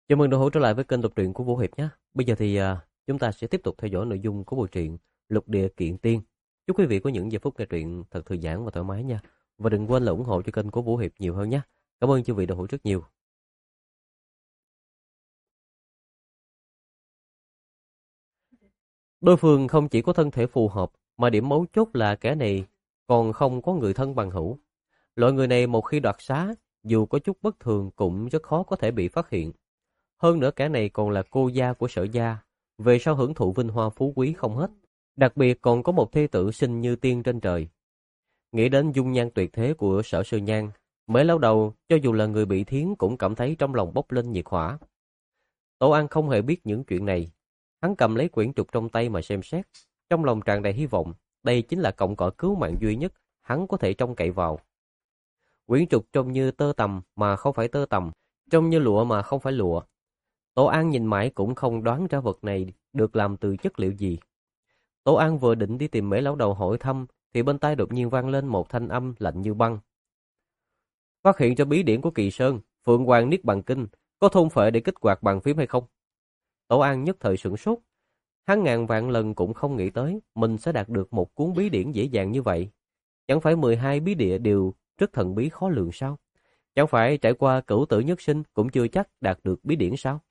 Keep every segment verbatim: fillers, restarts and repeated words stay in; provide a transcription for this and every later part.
Chào mừng đồng hữu trở lại với kênh đọc truyện của Vũ Hiệp nhé. Bây giờ thì à, chúng ta sẽ tiếp tục theo dõi nội dung của bộ truyện Lục Địa Kiện Tiên. Chúc quý vị có những giây phút nghe truyện thật thư giãn và thoải mái nha. Và đừng quên là ủng hộ cho kênh của Vũ Hiệp nhiều hơn nhé. Cảm ơn chư vị đồng hữu rất nhiều. Đối phương không chỉ có thân thể phù hợp, mà điểm mấu chốt là kẻ này còn không có người thân bằng hữu. Loại người này một khi đoạt xá, dù có chút bất thường cũng rất khó có thể bị phát hiện. Hơn nữa kẻ này còn là cô gia của Sở gia, về sau hưởng thụ vinh hoa phú quý không hết. Đặc biệt còn có một thê tử xinh như tiên trên trời. Nghĩ đến dung nhan tuyệt thế của Sở Sư Nhan, mới lâu đầu cho dù là người bị thiến cũng cảm thấy trong lòng bốc lên nhiệt hỏa. Tổ An không hề biết những chuyện này. Hắn cầm lấy quyển trục trong tay mà xem xét, trong lòng tràn đầy hy vọng. Đây chính là cọng cỏ cứu mạng duy nhất hắn có thể trông cậy vào. Quyển trục trông như tơ tằm mà không phải tơ tằm, trông như lụa mà không phải lụa. Tổ An nhìn mãi cũng không đoán ra vật này được làm từ chất liệu gì. Tổ An vừa định đi tìm Mễ Lão Đầu hỏi thăm, thì bên tai đột nhiên vang lên một thanh âm lạnh như băng. Phát hiện cho bí điển của Kỳ Sơn, Phượng Hoàng Niết Bàn Kinh, có thôn phệ để kích hoạt bàn phím hay không? Tổ An nhất thời sửng sốt. Hắn ngàn vạn lần cũng không nghĩ tới mình sẽ đạt được một cuốn bí điển dễ dàng như vậy. Chẳng phải mười hai bí địa đều rất thần bí khó lường sao? Chẳng phải trải qua cửu tử nhất sinh cũng chưa chắc đạt được bí điển sao?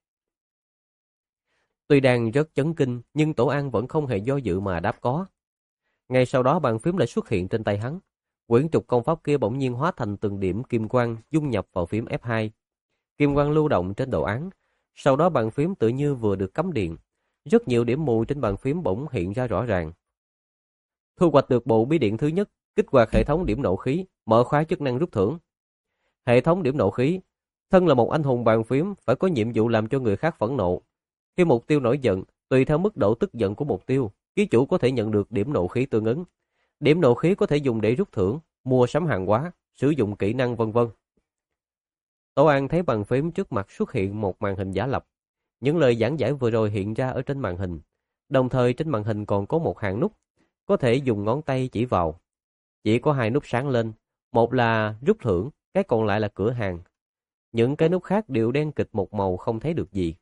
Tuy đang rất chấn kinh, nhưng Tổ An vẫn không hề do dự mà đáp có. Ngay sau đó bàn phím lại xuất hiện trên tay hắn. Quyển trục công pháp kia bỗng nhiên hóa thành từng điểm kim quang dung nhập vào phím ép hai. Kim quang lưu động trên đồ án. Sau đó bàn phím tự như vừa được cắm điện. Rất nhiều điểm mù trên bàn phím bỗng hiện ra rõ ràng. Thu hoạch được bộ bí điện thứ nhất, kích hoạt hệ thống điểm nộ khí, mở khóa chức năng rút thưởng. Hệ thống điểm nộ khí, thân là một anh hùng bàn phím phải có nhiệm vụ làm cho người khác phẫn nộ. Khi mục tiêu nổi giận, tùy theo mức độ tức giận của mục tiêu, ký chủ có thể nhận được điểm nộ khí tương ứng. Điểm nộ khí có thể dùng để rút thưởng, mua sắm hàng hóa, sử dụng kỹ năng vân vân. Tổ An thấy bàn phím trước mặt xuất hiện một màn hình giả lập. Những lời giảng giải vừa rồi hiện ra ở trên màn hình. Đồng thời trên màn hình còn có một hàng nút, có thể dùng ngón tay chỉ vào. Chỉ có hai nút sáng lên, một là rút thưởng, cái còn lại là cửa hàng. Những cái nút khác đều đen kịt một màu không thấy được gì.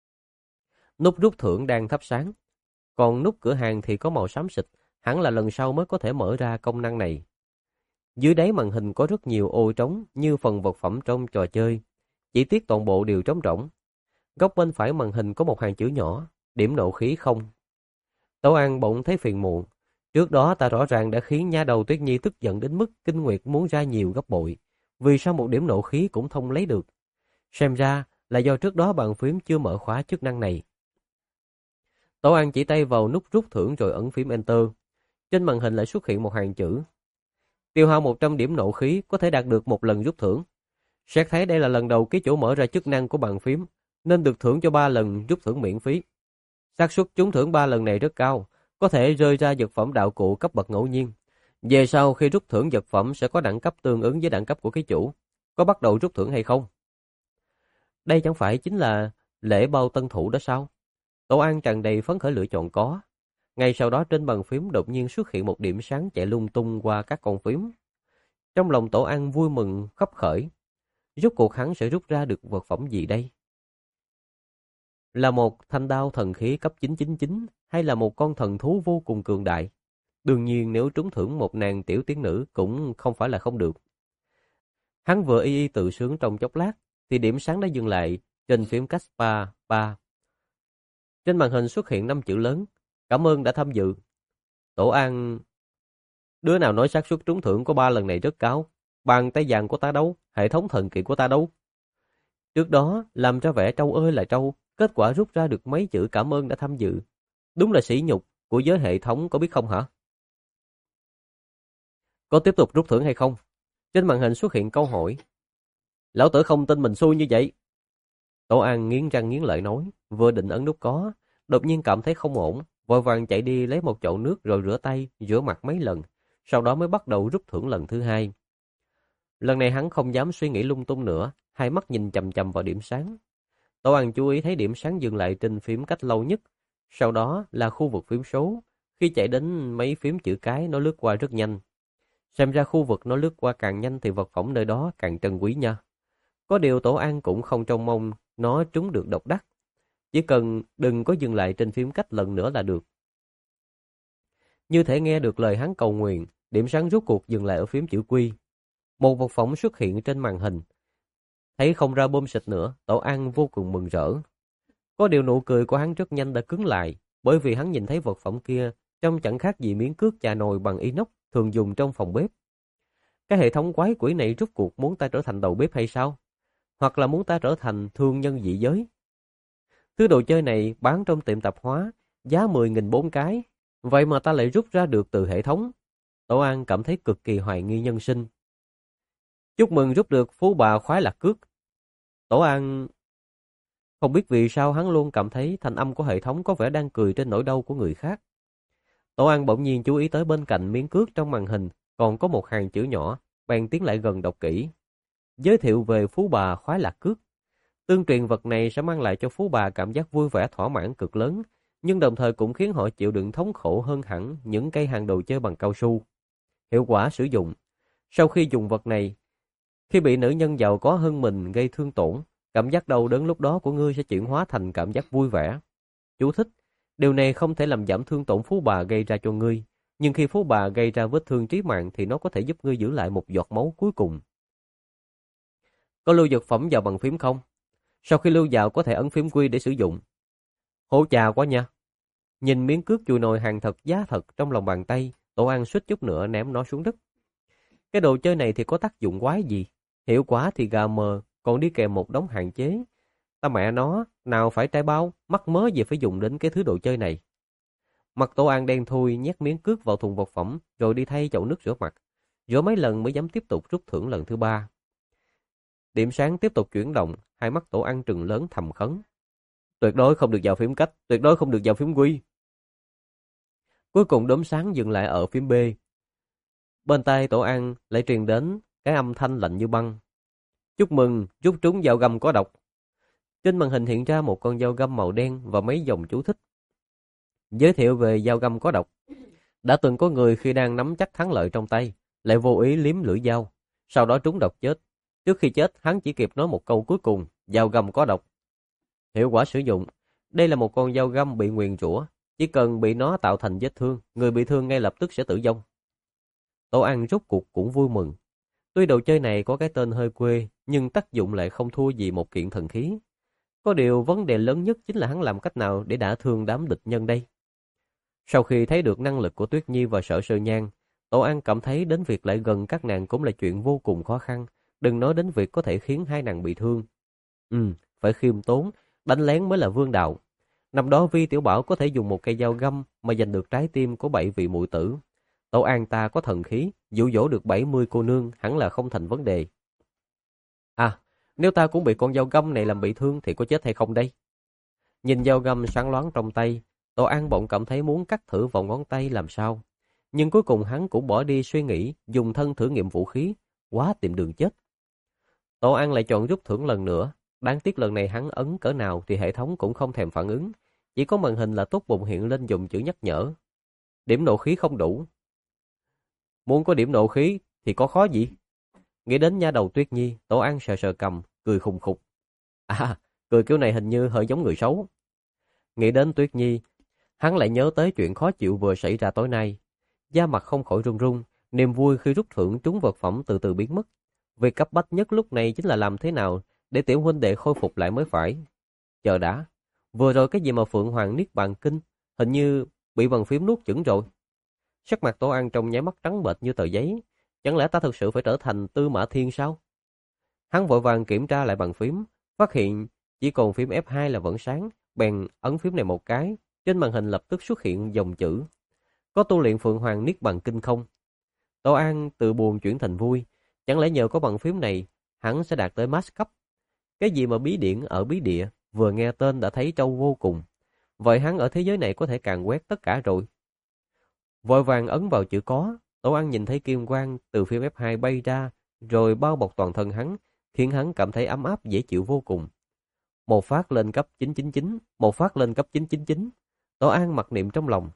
Nút rút thưởng đang thắp sáng, còn nút cửa hàng thì có màu xám xịt, hẳn là lần sau mới có thể mở ra công năng này. Dưới đáy màn hình có rất nhiều ô trống như phần vật phẩm trong trò chơi, chỉ tiếc toàn bộ đều trống rỗng. Góc bên phải màn hình có một hàng chữ nhỏ, điểm nộ khí không. Tấu An bỗng thấy phiền muộn, trước đó ta rõ ràng đã khiến nha đầu Tuyết Nhi tức giận đến mức kinh nguyệt muốn ra nhiều gấp bội, vì sao một điểm nộ khí cũng không lấy được? Xem ra là do trước đó bàn phím chưa mở khóa chức năng này. Tổ An chỉ tay vào nút rút thưởng rồi ấn phím Enter. Trên màn hình lại xuất hiện một hàng chữ. Tiêu hao một trăm điểm nộ khí có thể đạt được một lần rút thưởng. Xét thấy đây là lần đầu ký chủ mở ra chức năng của bàn phím, nên được thưởng cho ba lần rút thưởng miễn phí. Xác suất trúng thưởng ba lần này rất cao, có thể rơi ra vật phẩm đạo cụ cấp bậc ngẫu nhiên. Về sau khi rút thưởng vật phẩm sẽ có đẳng cấp tương ứng với đẳng cấp của ký chủ. Có bắt đầu rút thưởng hay không? Đây chẳng phải chính là lễ bao tân thủ đó sao? Tổ An tràn đầy phấn khởi lựa chọn có. Ngay sau đó trên bàn phím đột nhiên xuất hiện một điểm sáng chạy lung tung qua các con phím. Trong lòng Tổ An vui mừng khấp khởi. Rốt cuộc hắn sẽ rút ra được vật phẩm gì đây? Là một thanh đao thần khí cấp chín chín chín hay là một con thần thú vô cùng cường đại? Đương nhiên nếu trúng thưởng một nàng tiểu tiên nữ cũng không phải là không được. Hắn vừa y y tự sướng trong chốc lát thì điểm sáng đã dừng lại trên phím Caspar ba. Trên màn hình xuất hiện năm chữ lớn, cảm ơn đã tham dự. Tổ An, đứa nào nói xác suất trúng thưởng của ba lần này rất cao? Bàn tay vàng của ta đâu? Hệ thống thần kỳ của ta đâu? Trước đó làm ra vẻ trâu ơi là trâu, kết quả rút ra được mấy chữ cảm ơn đã tham dự. Đúng là sỉ nhục của giới hệ thống có biết không hả? Có tiếp tục rút thưởng hay không? Trên màn hình xuất hiện câu hỏi. Lão tử không tin mình xui như vậy. Tổ An nghiến răng nghiến lợi nói, vừa định ấn nút có, đột nhiên cảm thấy không ổn, vội vàng chạy đi lấy một chậu nước rồi rửa tay, rửa mặt mấy lần, sau đó mới bắt đầu rút thưởng lần thứ hai. Lần này hắn không dám suy nghĩ lung tung nữa, hai mắt nhìn chằm chằm vào điểm sáng. Tổ An chú ý thấy điểm sáng dừng lại trên phím cách lâu nhất, sau đó là khu vực phím số, khi chạy đến mấy phím chữ cái nó lướt qua rất nhanh. Xem ra khu vực nó lướt qua càng nhanh thì vật phẩm nơi đó càng trân quý nha. Có điều Tổ An cũng không trông mong nó trúng được độc đắc. Chỉ cần đừng có dừng lại trên phím cách lần nữa là được. Như thể nghe được lời hắn cầu nguyện, điểm sáng rốt cuộc dừng lại ở phím chữ Q. Một vật phỏng xuất hiện trên màn hình. Thấy không ra bom xịt nữa, Tổ An vô cùng mừng rỡ. Có điều nụ cười của hắn rất nhanh đã cứng lại, bởi vì hắn nhìn thấy vật phẩm kia trông chẳng khác gì miếng cước chà nồi bằng inox thường dùng trong phòng bếp. Cái hệ thống quái quỷ này rốt cuộc muốn ta trở thành đầu bếp hay sao? Hoặc là muốn ta trở thành thương nhân dị giới? Thứ đồ chơi này bán trong tiệm tạp hóa, giá mười nghìn bốn cái. Vậy mà ta lại rút ra được từ hệ thống. Tổ An cảm thấy cực kỳ hoài nghi nhân sinh. Chúc mừng rút được phú bà khoái lạc cước. Tổ An không biết vì sao hắn luôn cảm thấy thanh âm của hệ thống có vẻ đang cười trên nỗi đau của người khác. Tổ An bỗng nhiên chú ý tới bên cạnh miếng cước trong màn hình còn có một hàng chữ nhỏ, bèn tiến lại gần đọc kỹ. Giới thiệu về phú bà khoái lạc cước. Tương truyền vật này sẽ mang lại cho phú bà cảm giác vui vẻ thỏa mãn cực lớn, nhưng đồng thời cũng khiến họ chịu đựng thống khổ hơn hẳn những cây hàng đồ chơi bằng cao su. Hiệu quả sử dụng. Sau khi dùng vật này, khi bị nữ nhân giàu có hơn mình gây thương tổn, cảm giác đau đớn lúc đó của ngươi sẽ chuyển hóa thành cảm giác vui vẻ. Chú thích. Điều này không thể làm giảm thương tổn phú bà gây ra cho ngươi, nhưng khi phú bà gây ra vết thương trí mạng thì nó có thể giúp ngươi giữ lại một giọt máu cuối cùng. Có lưu dược phẩm vào bằng phím không? Sau khi lưu vào có thể ấn phím Q để sử dụng. Hổ trà quá nha. Nhìn miếng cước chùi nồi hàng thật giá thật trong lòng bàn tay, Tổ An suýt chút nữa ném nó xuống đất. Cái đồ chơi này thì có tác dụng quái gì? Hiệu quả thì gà mờ, còn đi kèm một đống hạn chế. Ta mẹ nó, nào phải trai bao, mắc mớ gì phải dùng đến cái thứ đồ chơi này. Mặt Tổ An đen thui nhét miếng cước vào thùng vật phẩm rồi đi thay chậu nước rửa mặt. Rửa mấy lần mới dám tiếp tục rút thưởng lần thứ ba. Điểm sáng tiếp tục chuyển động, hai mắt Tổ An trừng lớn thầm khấn. Tuyệt đối không được vào phím cách, tuyệt đối không được vào phím Q. Cuối cùng đốm sáng dừng lại ở phím B. Bên tai Tổ An lại truyền đến cái âm thanh lạnh như băng. Chúc mừng, rút trúng dao găm có độc. Trên màn hình hiện ra một con dao găm màu đen và mấy dòng chú thích. Giới thiệu về dao găm có độc. Đã từng có người khi đang nắm chắc thắng lợi trong tay, lại vô ý liếm lưỡi dao, sau đó trúng độc chết. Trước khi chết, hắn chỉ kịp nói một câu cuối cùng, dao găm có độc. Hiệu quả sử dụng. Đây là một con dao găm bị nguyền rủa, chỉ cần bị nó tạo thành vết thương, người bị thương ngay lập tức sẽ tử vong. Tổ An rốt cuộc cũng vui mừng. Tuy đồ chơi này có cái tên hơi quê, nhưng tác dụng lại không thua gì một kiện thần khí. Có điều vấn đề lớn nhất chính là hắn làm cách nào để đả thương đám địch nhân đây. Sau khi thấy được năng lực của Tuyết Nhi và Sở Sơ Nhan, Tổ An cảm thấy đến việc lại gần các nàng cũng là chuyện vô cùng khó khăn, đừng nói đến việc có thể khiến hai nàng bị thương. Ừ, phải khiêm tốn, đánh lén mới là vương đạo. Năm đó Vi Tiểu Bảo có thể dùng một cây dao găm mà giành được trái tim của bảy vị muội tử. Tổ An ta có thần khí, dụ dỗ được bảy mươi cô nương hẳn là không thành vấn đề. À, nếu ta cũng bị con dao găm này làm bị thương thì có chết hay không đây? Nhìn dao găm sáng loáng trong tay, Tổ An bỗng cảm thấy muốn cắt thử vào ngón tay làm sao. Nhưng cuối cùng hắn cũng bỏ đi suy nghĩ, dùng thân thử nghiệm vũ khí, quá tìm đường chết. Tổ An lại chọn rút thưởng lần nữa, đáng tiếc lần này hắn ấn cỡ nào thì hệ thống cũng không thèm phản ứng, chỉ có màn hình là tốt bụng hiện lên dùng chữ nhắc nhở. Điểm nộ khí không đủ. Muốn có điểm nộ khí thì có khó gì? Nghĩ đến nha đầu Tuyết Nhi, Tổ An sờ sờ cầm, cười khùng khục. À, cười kiểu này hình như hơi giống người xấu. Nghĩ đến Tuyết Nhi, hắn lại nhớ tới chuyện khó chịu vừa xảy ra tối nay. Da mặt không khỏi run run, niềm vui khi rút thưởng trúng vật phẩm từ từ biến mất. Việc cấp bách nhất lúc này chính là làm thế nào để tiểu huynh đệ khôi phục lại mới phải. Chờ đã, vừa rồi cái gì mà Phượng Hoàng Niết Bàn Kinh, hình như bị bàn phím nuốt chửng rồi. Sắc mặt Tổ An trong nháy mắt trắng bệch như tờ giấy, chẳng lẽ ta thực sự phải trở thành Tư Mã Thiên sao? Hắn vội vàng kiểm tra lại bàn phím, phát hiện chỉ còn phím F hai là vẫn sáng, bèn ấn phím này một cái, trên màn hình lập tức xuất hiện dòng chữ: có tu luyện Phượng Hoàng Niết Bàn Kinh không? Tổ An từ buồn chuyển thành vui, chẳng lẽ nhờ có bàn phím này, hắn sẽ đạt tới max cấp. Cái gì mà bí điển ở bí địa, vừa nghe tên đã thấy trâu vô cùng. Vậy hắn ở thế giới này có thể càn quét tất cả rồi. Vội vàng ấn vào chữ có, Tổ An nhìn thấy kim quang từ phím F hai bay ra, rồi bao bọc toàn thân hắn, khiến hắn cảm thấy ấm áp dễ chịu vô cùng. Một phát lên cấp chín chín chín, một phát lên cấp chín chín chín. Tổ An mặc niệm trong lòng.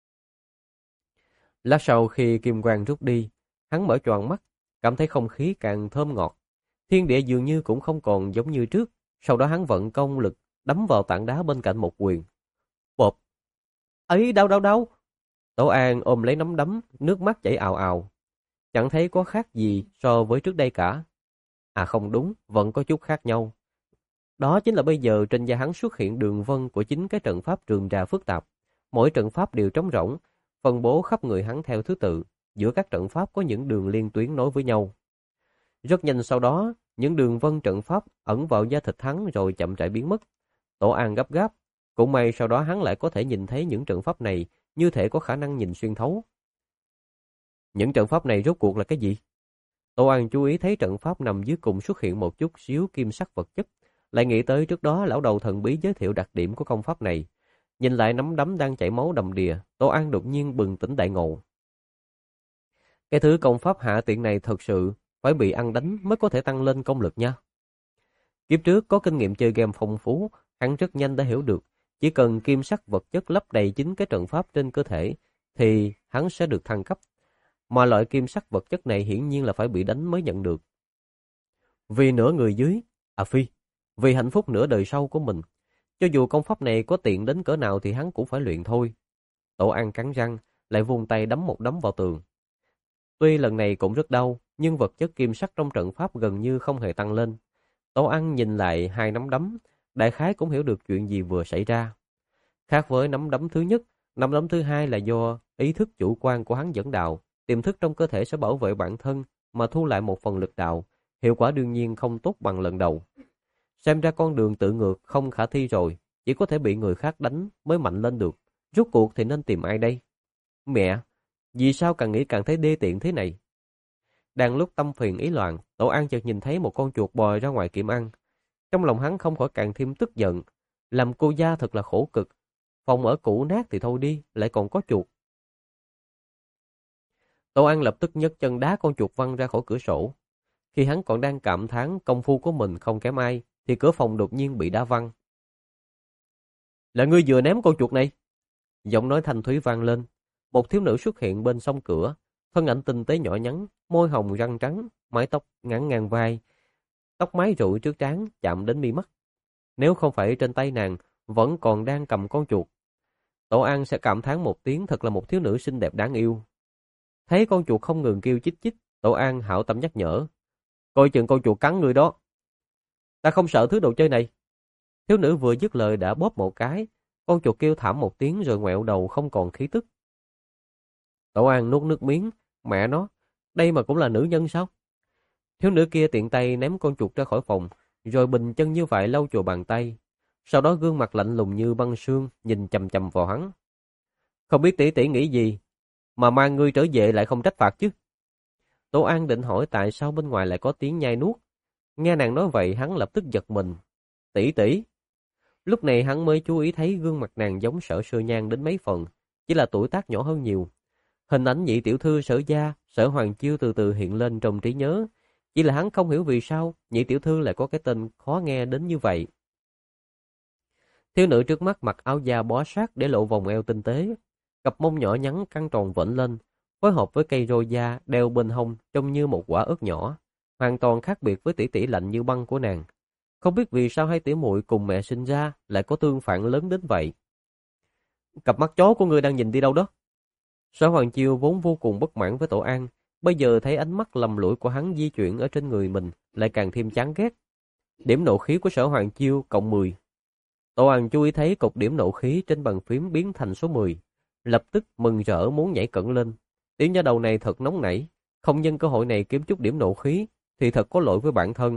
Lát sau khi kim quang rút đi, hắn mở choàng mắt, cảm thấy không khí càng thơm ngọt. Thiên địa dường như cũng không còn giống như trước, Sau đó hắn vận công lực đấm vào tảng đá bên cạnh một quyền. Bộp! Ấy, đau đau đau! Tổ An ôm lấy nắm đấm, nước mắt chảy ào ào. Chẳng thấy có khác gì so với trước đây cả. À không đúng, vẫn có chút khác nhau. Đó chính là bây giờ trên da hắn xuất hiện đường vân của chính cái trận pháp rườm rà phức tạp. Mỗi trận pháp đều trống rỗng, phân bố khắp người hắn theo thứ tự. Giữa các trận pháp có những đường liên tuyến nối với nhau. Rất nhanh sau đó, những đường vân trận pháp ẩn vào da thịt hắn rồi chậm rãi biến mất. Tổ An gấp gáp, cũng may sau đó hắn lại có thể nhìn thấy những trận pháp này, như thể có khả năng nhìn xuyên thấu. Những trận pháp này rốt cuộc là cái gì? Tổ An chú ý thấy trận pháp nằm dưới cùng xuất hiện một chút xíu kim sắc vật chất, lại nghĩ tới trước đó lão đầu thần bí giới thiệu đặc điểm của công pháp này. Nhìn lại nắm đấm đang chảy máu đầm đìa, Tổ An đột nhiên bừng tỉnh đại ngộ. Cái thứ công pháp hạ tiện này thật sự phải bị ăn đánh mới có thể tăng lên công lực nha. Kiếp trước có kinh nghiệm chơi game phong phú, hắn rất nhanh đã hiểu được, chỉ cần kim sắc vật chất lấp đầy chính cái trận pháp trên cơ thể thì hắn sẽ được thăng cấp. Mà loại kim sắc vật chất này hiển nhiên là phải bị đánh mới nhận được. Vì nửa người dưới, à phi, vì hạnh phúc nửa đời sau của mình, cho dù công pháp này có tiện đến cỡ nào thì hắn cũng phải luyện thôi. Tổ An cắn răng, lại vung tay đấm một đấm vào tường. Tuy lần này cũng rất đau, nhưng vật chất kim sắc trong trận pháp gần như không hề tăng lên. Tổ An nhìn lại hai nắm đấm, đại khái cũng hiểu được chuyện gì vừa xảy ra. Khác với nắm đấm thứ nhất, nắm đấm thứ hai là do ý thức chủ quan của hắn dẫn đạo, tiềm thức trong cơ thể sẽ bảo vệ bản thân mà thu lại một phần lực đạo, hiệu quả đương nhiên không tốt bằng lần đầu. Xem ra con đường tự ngược không khả thi rồi, chỉ có thể bị người khác đánh mới mạnh lên được. Rốt cuộc thì nên tìm ai đây? Mẹ, vì sao càng nghĩ càng thấy đê tiện thế này? Đang lúc tâm phiền ý loạn, Tổ An chợt nhìn thấy một con chuột bò ra ngoài kiểm ăn. Trong lòng hắn không khỏi càng thêm tức giận. Làm cô gia thật là khổ cực. Phòng ở cũ nát thì thôi đi, lại còn có chuột. Tổ An lập tức nhấc chân đá con chuột văng ra khỏi cửa sổ. Khi hắn còn đang cảm thán công phu của mình không kém ai, thì cửa phòng đột nhiên bị đá văng. Là ngươi vừa ném con chuột này? Giọng nói thanh thúy vang lên. Một thiếu nữ xuất hiện bên song cửa, thân ảnh tinh tế nhỏ nhắn, môi hồng răng trắng, mái tóc ngắn ngang vai, tóc mái rụi trước trán chạm đến mi mắt. Nếu không phải trên tay nàng vẫn còn đang cầm con chuột, Tổ An sẽ cảm thán một tiếng, thật là một thiếu nữ xinh đẹp đáng yêu. Thấy con chuột không ngừng kêu chích chích, Tổ An hảo tâm nhắc nhở. Coi chừng con chuột cắn người đó. Ta không sợ thứ đồ chơi này. Thiếu nữ vừa dứt lời đã bóp một cái, con chuột kêu thảm một tiếng rồi ngoẹo đầu không còn khí tức. Tổ An nuốt nước miếng, mẹ nó, đây mà cũng là nữ nhân sao? Thiếu nữ kia tiện tay ném con chuột ra khỏi phòng, rồi bình chân như vậy lau chùi bàn tay. Sau đó gương mặt lạnh lùng như băng sương, nhìn chằm chằm vào hắn. Không biết tỷ tỷ nghĩ gì, mà mang ngươi trở về lại không trách phạt chứ? Tổ An định hỏi tại sao bên ngoài lại có tiếng nhai nuốt. Nghe nàng nói vậy hắn lập tức giật mình. Tỷ tỷ. Lúc này hắn mới chú ý thấy gương mặt nàng giống Sở Sơ Nhan đến mấy phần, chỉ là tuổi tác nhỏ hơn nhiều. Hình ảnh nhị tiểu thư Sở gia, Sở Hoàng Chiêu từ từ hiện lên trong trí nhớ. Chỉ là hắn không hiểu vì sao nhị tiểu thư lại có cái tên khó nghe đến như vậy. Thiếu nữ trước mắt mặc áo da bó sát để lộ vòng eo tinh tế, cặp mông nhỏ nhắn căng tròn vểnh lên, phối hợp với cây roi da đeo bên hông trông như một quả ớt nhỏ, hoàn toàn khác biệt với tỷ tỷ lạnh như băng của nàng. Không biết vì sao hai tỷ muội cùng mẹ sinh ra lại có tương phản lớn đến vậy. Cặp mắt chó của ngươi đang nhìn đi đâu đó? Sở Hoàng Chiêu vốn vô cùng bất mãn với Tổ An, bây giờ thấy ánh mắt lầm lũi của hắn di chuyển ở trên người mình lại càng thêm chán ghét. Điểm nộ khí của Sở Hoàng Chiêu cộng mười. Tổ An chú ý thấy cột điểm nộ khí trên bàn phím biến thành số mười, lập tức mừng rỡ muốn nhảy cẫng lên. Tiểu nha đầu này thật nóng nảy, không nhân cơ hội này kiếm chút điểm nộ khí thì thật có lỗi với bản thân.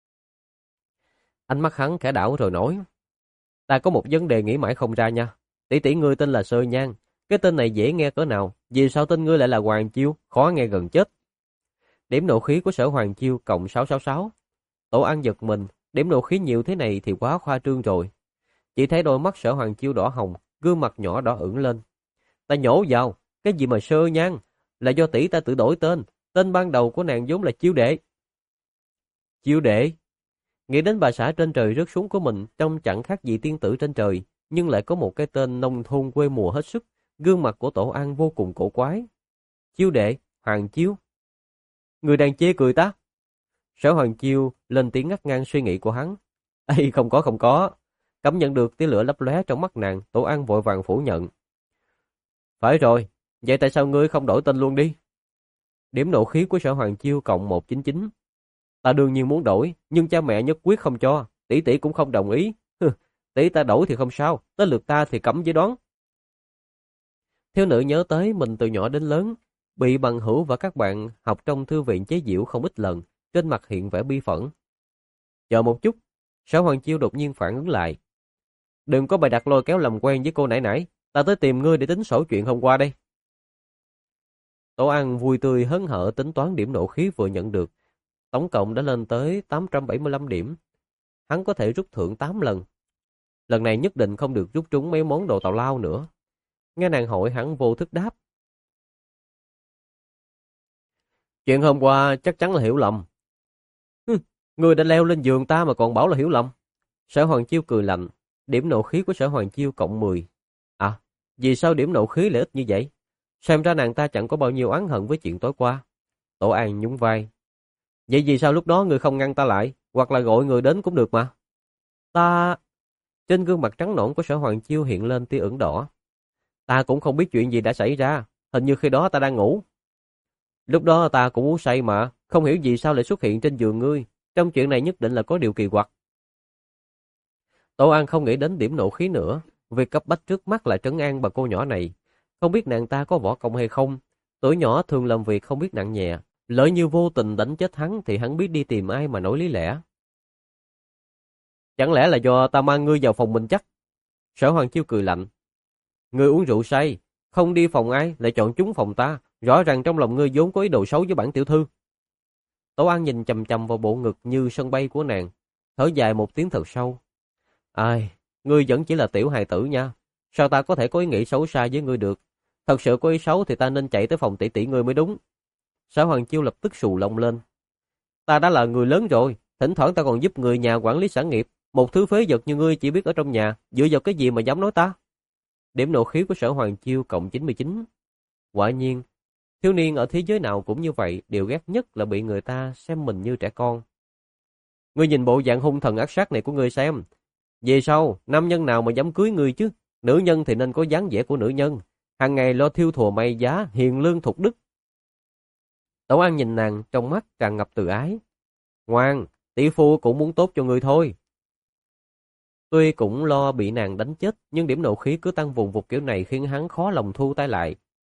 Ánh mắt hắn khẽ đảo rồi nói, ta có một vấn đề nghĩ mãi không ra nha. Tỷ tỷ ngươi tên là Sơ Nhan, cái tên này dễ nghe cỡ nào, vì sao tên ngươi lại là Hoàng Chiêu, khó nghe gần chết. Điểm nộ khí của Sở Hoàng Chiêu cộng sáu sáu sáu. Tổ An giật mình, điểm nộ khí nhiều thế này thì quá khoa trương rồi. Chỉ thấy đôi mắt Sở Hoàng Chiêu đỏ hồng, gương mặt nhỏ đỏ ửng lên. Ta nhổ vào, cái gì mà Sơ Nhan, là do tỷ ta tự đổi tên, tên ban đầu của nàng vốn là Chiêu Đệ. Chiêu Đệ? Nghĩ đến bà xã trên trời rớt xuống của mình, trông chẳng khác gì tiên tử trên trời, nhưng lại có một cái tên nông thôn quê mùa hết sức, gương mặt của Tổ An vô cùng cổ quái. Chiêu Đệ, Hoàng Chiêu. Người đang chê cười ta? Sở Hoàng Chiêu lên tiếng ngắt ngang suy nghĩ của hắn. Ê, không có không có. Cảm nhận được tia lửa lấp lóe trong mắt nàng, Tổ An vội vàng phủ nhận. Phải rồi, vậy tại sao ngươi không đổi tên luôn đi? Điểm nộ khí của Sở Hoàng Chiêu cộng một trăm chín mươi chín. Ta đương nhiên muốn đổi, nhưng cha mẹ nhất quyết không cho, tỷ tỷ cũng không đồng ý. Tỷ ta đổi thì không sao, tới lượt ta thì cấm với đoán. Thiếu nữ nhớ tới mình từ nhỏ đến lớn, bị bằng hữu và các bạn học trong thư viện chế giễu không ít lần, trên mặt hiện vẻ bi phẫn. Chờ một chút, Sở Hoàng Chiêu đột nhiên phản ứng lại. Đừng có bày đặt lôi kéo làm quen với cô nãy nãy, ta tới tìm ngươi để tính sổ chuyện hôm qua đây. Tổ An vui tươi hớn hở tính toán điểm nộ khí vừa nhận được. Tổng cộng đã lên tới tám trăm bảy mươi lăm điểm. Hắn có thể rút thưởng tám lần. Lần này nhất định không được rút trúng mấy món đồ tào lao nữa. Nghe nàng hỏi hắn vô thức đáp. Chuyện hôm qua chắc chắn là hiểu lầm. Hừ, ngươi đã leo lên giường ta mà còn bảo là hiểu lầm. Sở Hoàng Chiêu cười lạnh. Điểm nộ khí của Sở Hoàng Chiêu cộng mười. À, vì sao điểm nộ khí lại ít như vậy? Xem ra nàng ta chẳng có bao nhiêu oán hận với chuyện tối qua. Tổ An nhún vai. Vậy vì sao lúc đó người không ngăn ta lại, hoặc là gọi người đến cũng được mà. Ta... Trên gương mặt trắng nõn của Sở Hoàng Chiêu hiện lên tia ửng đỏ. Ta cũng không biết chuyện gì đã xảy ra, hình như khi đó ta đang ngủ. Lúc đó ta cũng uống say mà, không hiểu vì sao lại xuất hiện trên giường ngươi. Trong chuyện này nhất định là có điều kỳ quặc. Tổ An không nghĩ đến điểm nộ khí nữa, việc cấp bách trước mắt là trấn an bà cô nhỏ này. Không biết nàng ta có võ công hay không, tuổi nhỏ thường làm việc không biết nặng nhẹ. Lỡ như vô tình đánh chết hắn thì hắn biết đi tìm ai mà nói lý lẽ. Chẳng lẽ là do ta mang ngươi vào phòng mình chắc? Sở Hoàng Chiêu cười lạnh. Ngươi uống rượu say, không đi phòng ai lại chọn trúng phòng ta, rõ ràng trong lòng ngươi vốn có ý đồ xấu với bản tiểu thư. Tổ An nhìn chằm chằm vào bộ ngực như sân bay của nàng, thở dài một tiếng thật sâu. Ai, ngươi vẫn chỉ là tiểu hài tử nha, sao ta có thể có ý nghĩ xấu xa với ngươi được? Thật sự có ý xấu thì ta nên chạy tới phòng tỷ tỷ ngươi mới đúng. Sở Hoàng Chiêu lập tức xù lông lên. Ta đã là người lớn rồi, thỉnh thoảng ta còn giúp người nhà quản lý sản nghiệp, một thứ phế vật như ngươi chỉ biết ở trong nhà, dựa vào cái gì mà dám nói ta? Điểm nộ khí của Sở Hoàng Chiêu cộng chín mươi chín. Quả nhiên, thiếu niên ở thế giới nào cũng như vậy, điều ghét nhất là bị người ta xem mình như trẻ con. Ngươi nhìn bộ dạng hung thần ác sát này của ngươi xem. Về sau, nam nhân nào mà dám cưới ngươi chứ? Nữ nhân thì nên có dáng vẻ của nữ nhân, hàng ngày lo thiêu thùa may giá, hiền lương thục đức. Tẩu An nhìn nàng trong mắt tràn ngập từ ái. Ngoan, tỷ phu cũng muốn tốt cho ngươi thôi. Tuy cũng lo bị nàng đánh chết, nhưng điểm nộ khí cứ tăng vùng vụt kiểu này khiến hắn khó lòng thu tay lại.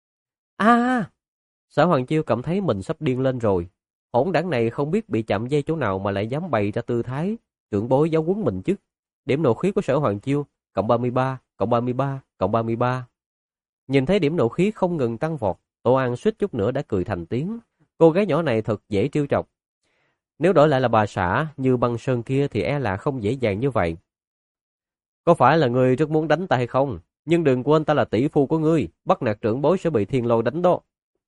A! Sở Hoàng Chiêu cảm thấy mình sắp điên lên rồi. Hỗn đảng này không biết bị chạm dây chỗ nào mà lại dám bày ra tư thái trưởng bối giáo huấn mình chứ. Điểm nộ khí của Sở Hoàng Chiêu cộng ba mươi ba, cộng ba mươi ba, cộng ba mươi ba. Nhìn thấy điểm nộ khí không ngừng tăng vọt, Tô An suýt chút nữa đã cười thành tiếng. Cô gái nhỏ này thật dễ trêu chọc. Nếu đổi lại là bà xã như băng sơn kia thì e là không dễ dàng như vậy. Có phải là ngươi rất muốn đánh ta hay không? Nhưng đừng quên ta là tỷ phu của ngươi, bắt nạt trưởng bối sẽ bị thiên lôi đánh đó.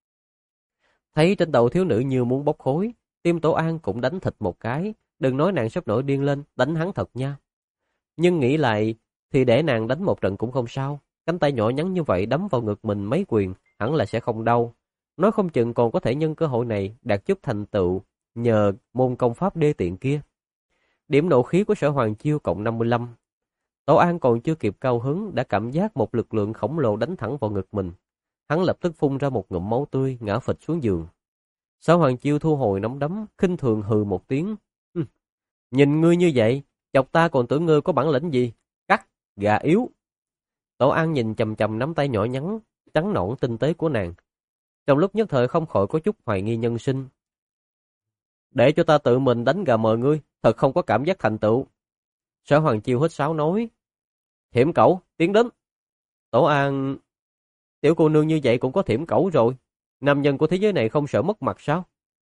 Thấy trên đầu thiếu nữ như muốn bốc khối, tim Tổ An cũng đánh thịt một cái, đừng nói nàng sắp nổi điên lên, đánh hắn thật nha. Nhưng nghĩ lại thì để nàng đánh một trận cũng không sao, cánh tay nhỏ nhắn như vậy đấm vào ngực mình mấy quyền, hẳn là sẽ không đau. Nói không chừng còn có thể nhân cơ hội này đạt chút thành tựu nhờ môn công pháp đê tiện kia. Điểm nộ khí của Sở Hoàng Chiêu cộng năm mươi lăm. Tổ An còn chưa kịp cao hứng đã cảm giác một lực lượng khổng lồ đánh thẳng vào ngực mình. Hắn lập tức phun ra một ngụm máu tươi, ngã phịch xuống giường. Sở Hoàng Chiêu thu hồi nắm đấm, khinh thường hừ một tiếng. Nhìn ngươi như vậy, chọc ta còn tưởng ngươi có bản lĩnh gì? Cắt, gà yếu. Tổ An nhìn chầm chầm nắm tay nhỏ nhắn, trắng nõn tinh tế của nàng. Trong lúc nhất thời không khỏi có chút hoài nghi nhân sinh. Để cho ta tự mình đánh gà mờ ngươi, thật không có cảm giác thành tựu. Sở Hoàng Chiêu hít sáo nói. Thiểm cẩu, tiến đến. Tổ An... Tiểu cô nương như vậy cũng có thiểm cẩu rồi. Nam nhân của thế giới này không sợ mất mặt sao?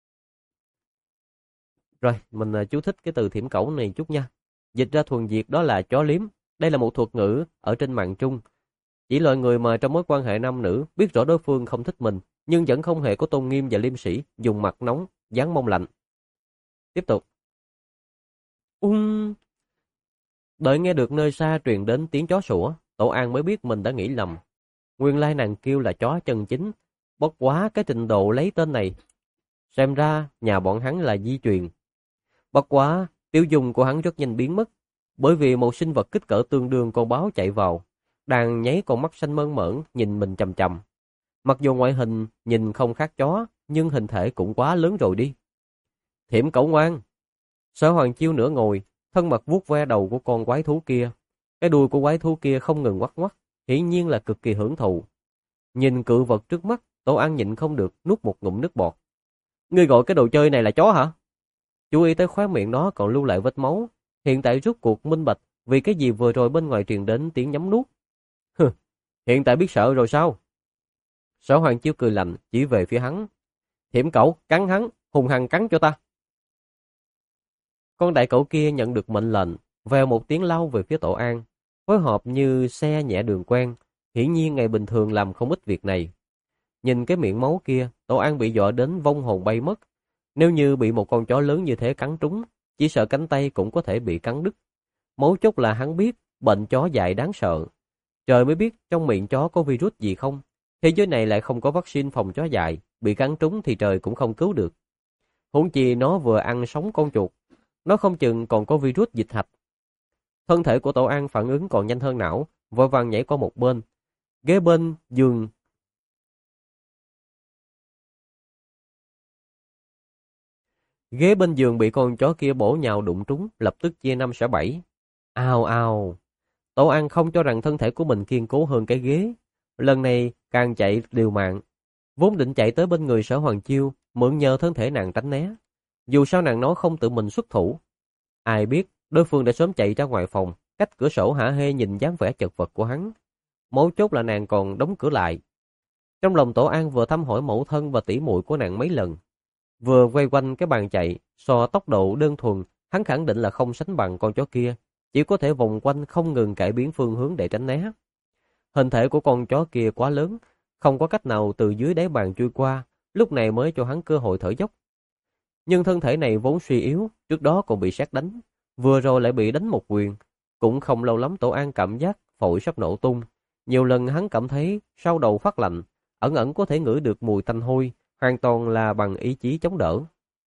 Rồi, mình chú thích cái từ thiểm cẩu này chút nha. Dịch ra thuần Việt đó là chó liếm. Đây là một thuật ngữ ở trên mạng Trung. Chỉ loại người mà trong mối quan hệ nam nữ biết rõ đối phương không thích mình, nhưng vẫn không hề có tôn nghiêm và liêm sĩ, dùng mặt nóng, dáng mông lạnh. Tiếp tục. Ung... Đợi nghe được nơi xa truyền đến tiếng chó sủa, Tổ An mới biết mình đã nghĩ lầm. Nguyên lai nàng kêu là chó chân chính, bất quá cái trình độ lấy tên này. Xem ra nhà bọn hắn là di truyền. Bất quá, tiêu dùng của hắn rất nhanh biến mất, Bởi vì một sinh vật kích cỡ tương đương con báo chạy vào, đang nháy con mắt xanh mơn mởn nhìn mình chằm chằm. Mặc dù ngoại hình nhìn không khác chó, nhưng hình thể cũng quá lớn rồi đi. Thiểm cẩu ngoan. Sở Hoàng Chiêu nửa ngồi, thân mật vuốt ve đầu của con quái thú kia. Cái đuôi của quái thú kia không ngừng ngoắc ngoắc, hiển nhiên là cực kỳ hưởng thụ. Nhìn cự vật trước mắt, Tổ An nhịn không được nuốt một ngụm nước bọt. Ngươi gọi cái đồ chơi này là chó hả? Chú ý tới khóe miệng nó còn lưu lại vết máu, hiện tại rút cuộc minh bạch vì cái gì vừa rồi bên ngoài truyền đến tiếng nhấm nuốt. Hừ, hiện tại biết sợ rồi sao? Sở Hoàng Chiêu cười lạnh chỉ về phía hắn. Thiểm cẩu, cắn hắn, hùng hăng cắn cho ta. Con đại cẩu kia nhận được mệnh lệnh, vèo một tiếng lao về phía Tổ An, phối hợp như xe nhẹ đường quen, hiển nhiên ngày bình thường làm không ít việc này. Nhìn cái miệng máu kia, Tổ An bị dọa đến vong hồn bay mất. Nếu như bị một con chó lớn như thế cắn trúng, chỉ sợ cánh tay cũng có thể bị cắn đứt. Mấu chốt là hắn biết bệnh chó dại đáng sợ. Trời mới biết trong miệng chó có virus gì không. Thế giới này lại không có vaccine phòng chó dại, bị cắn trúng thì trời cũng không cứu được. Huống chi nó vừa ăn sống con chuột, nó không chừng còn có virus dịch hạch. Thân thể của Tổ An phản ứng còn nhanh hơn não, vội vàng nhảy qua một bên. Ghế bên giường Ghế bên giường bị con chó kia bổ nhào đụng trúng, lập tức chia năm xẻ bảy. Ao ao. Tổ An không cho rằng thân thể của mình kiên cố hơn cái ghế. Lần này càng chạy liều mạng. Vốn định chạy tới bên người Sở Hoàng Chiêu, mượn nhờ thân thể nàng tránh né. Dù sao nàng nói không tự mình xuất thủ. Ai biết, đối phương đã sớm chạy ra ngoài phòng, cách cửa sổ hả hê nhìn dáng vẻ chật vật của hắn. Mấu chốt là nàng còn đóng cửa lại. Trong lòng Tổ An vừa thăm hỏi mẫu thân và tỷ muội của nàng mấy lần, vừa quay quanh cái bàn chạy, so tốc độ đơn thuần, hắn khẳng định là không sánh bằng con chó kia, chỉ có thể vòng quanh không ngừng cải biến phương hướng để tránh né. Hình thể của con chó kia quá lớn, không có cách nào từ dưới đáy bàn chui qua, lúc này mới cho hắn cơ hội thở dốc. Nhưng thân thể này vốn suy yếu, trước đó còn bị sét đánh, vừa rồi lại bị đánh một quyền, cũng không lâu lắm Tổ An cảm giác phổi sắp nổ tung. Nhiều lần hắn cảm thấy sau đầu phát lạnh, ẩn ẩn có thể ngửi được mùi tanh hôi, hoàn toàn là bằng ý chí chống đỡ.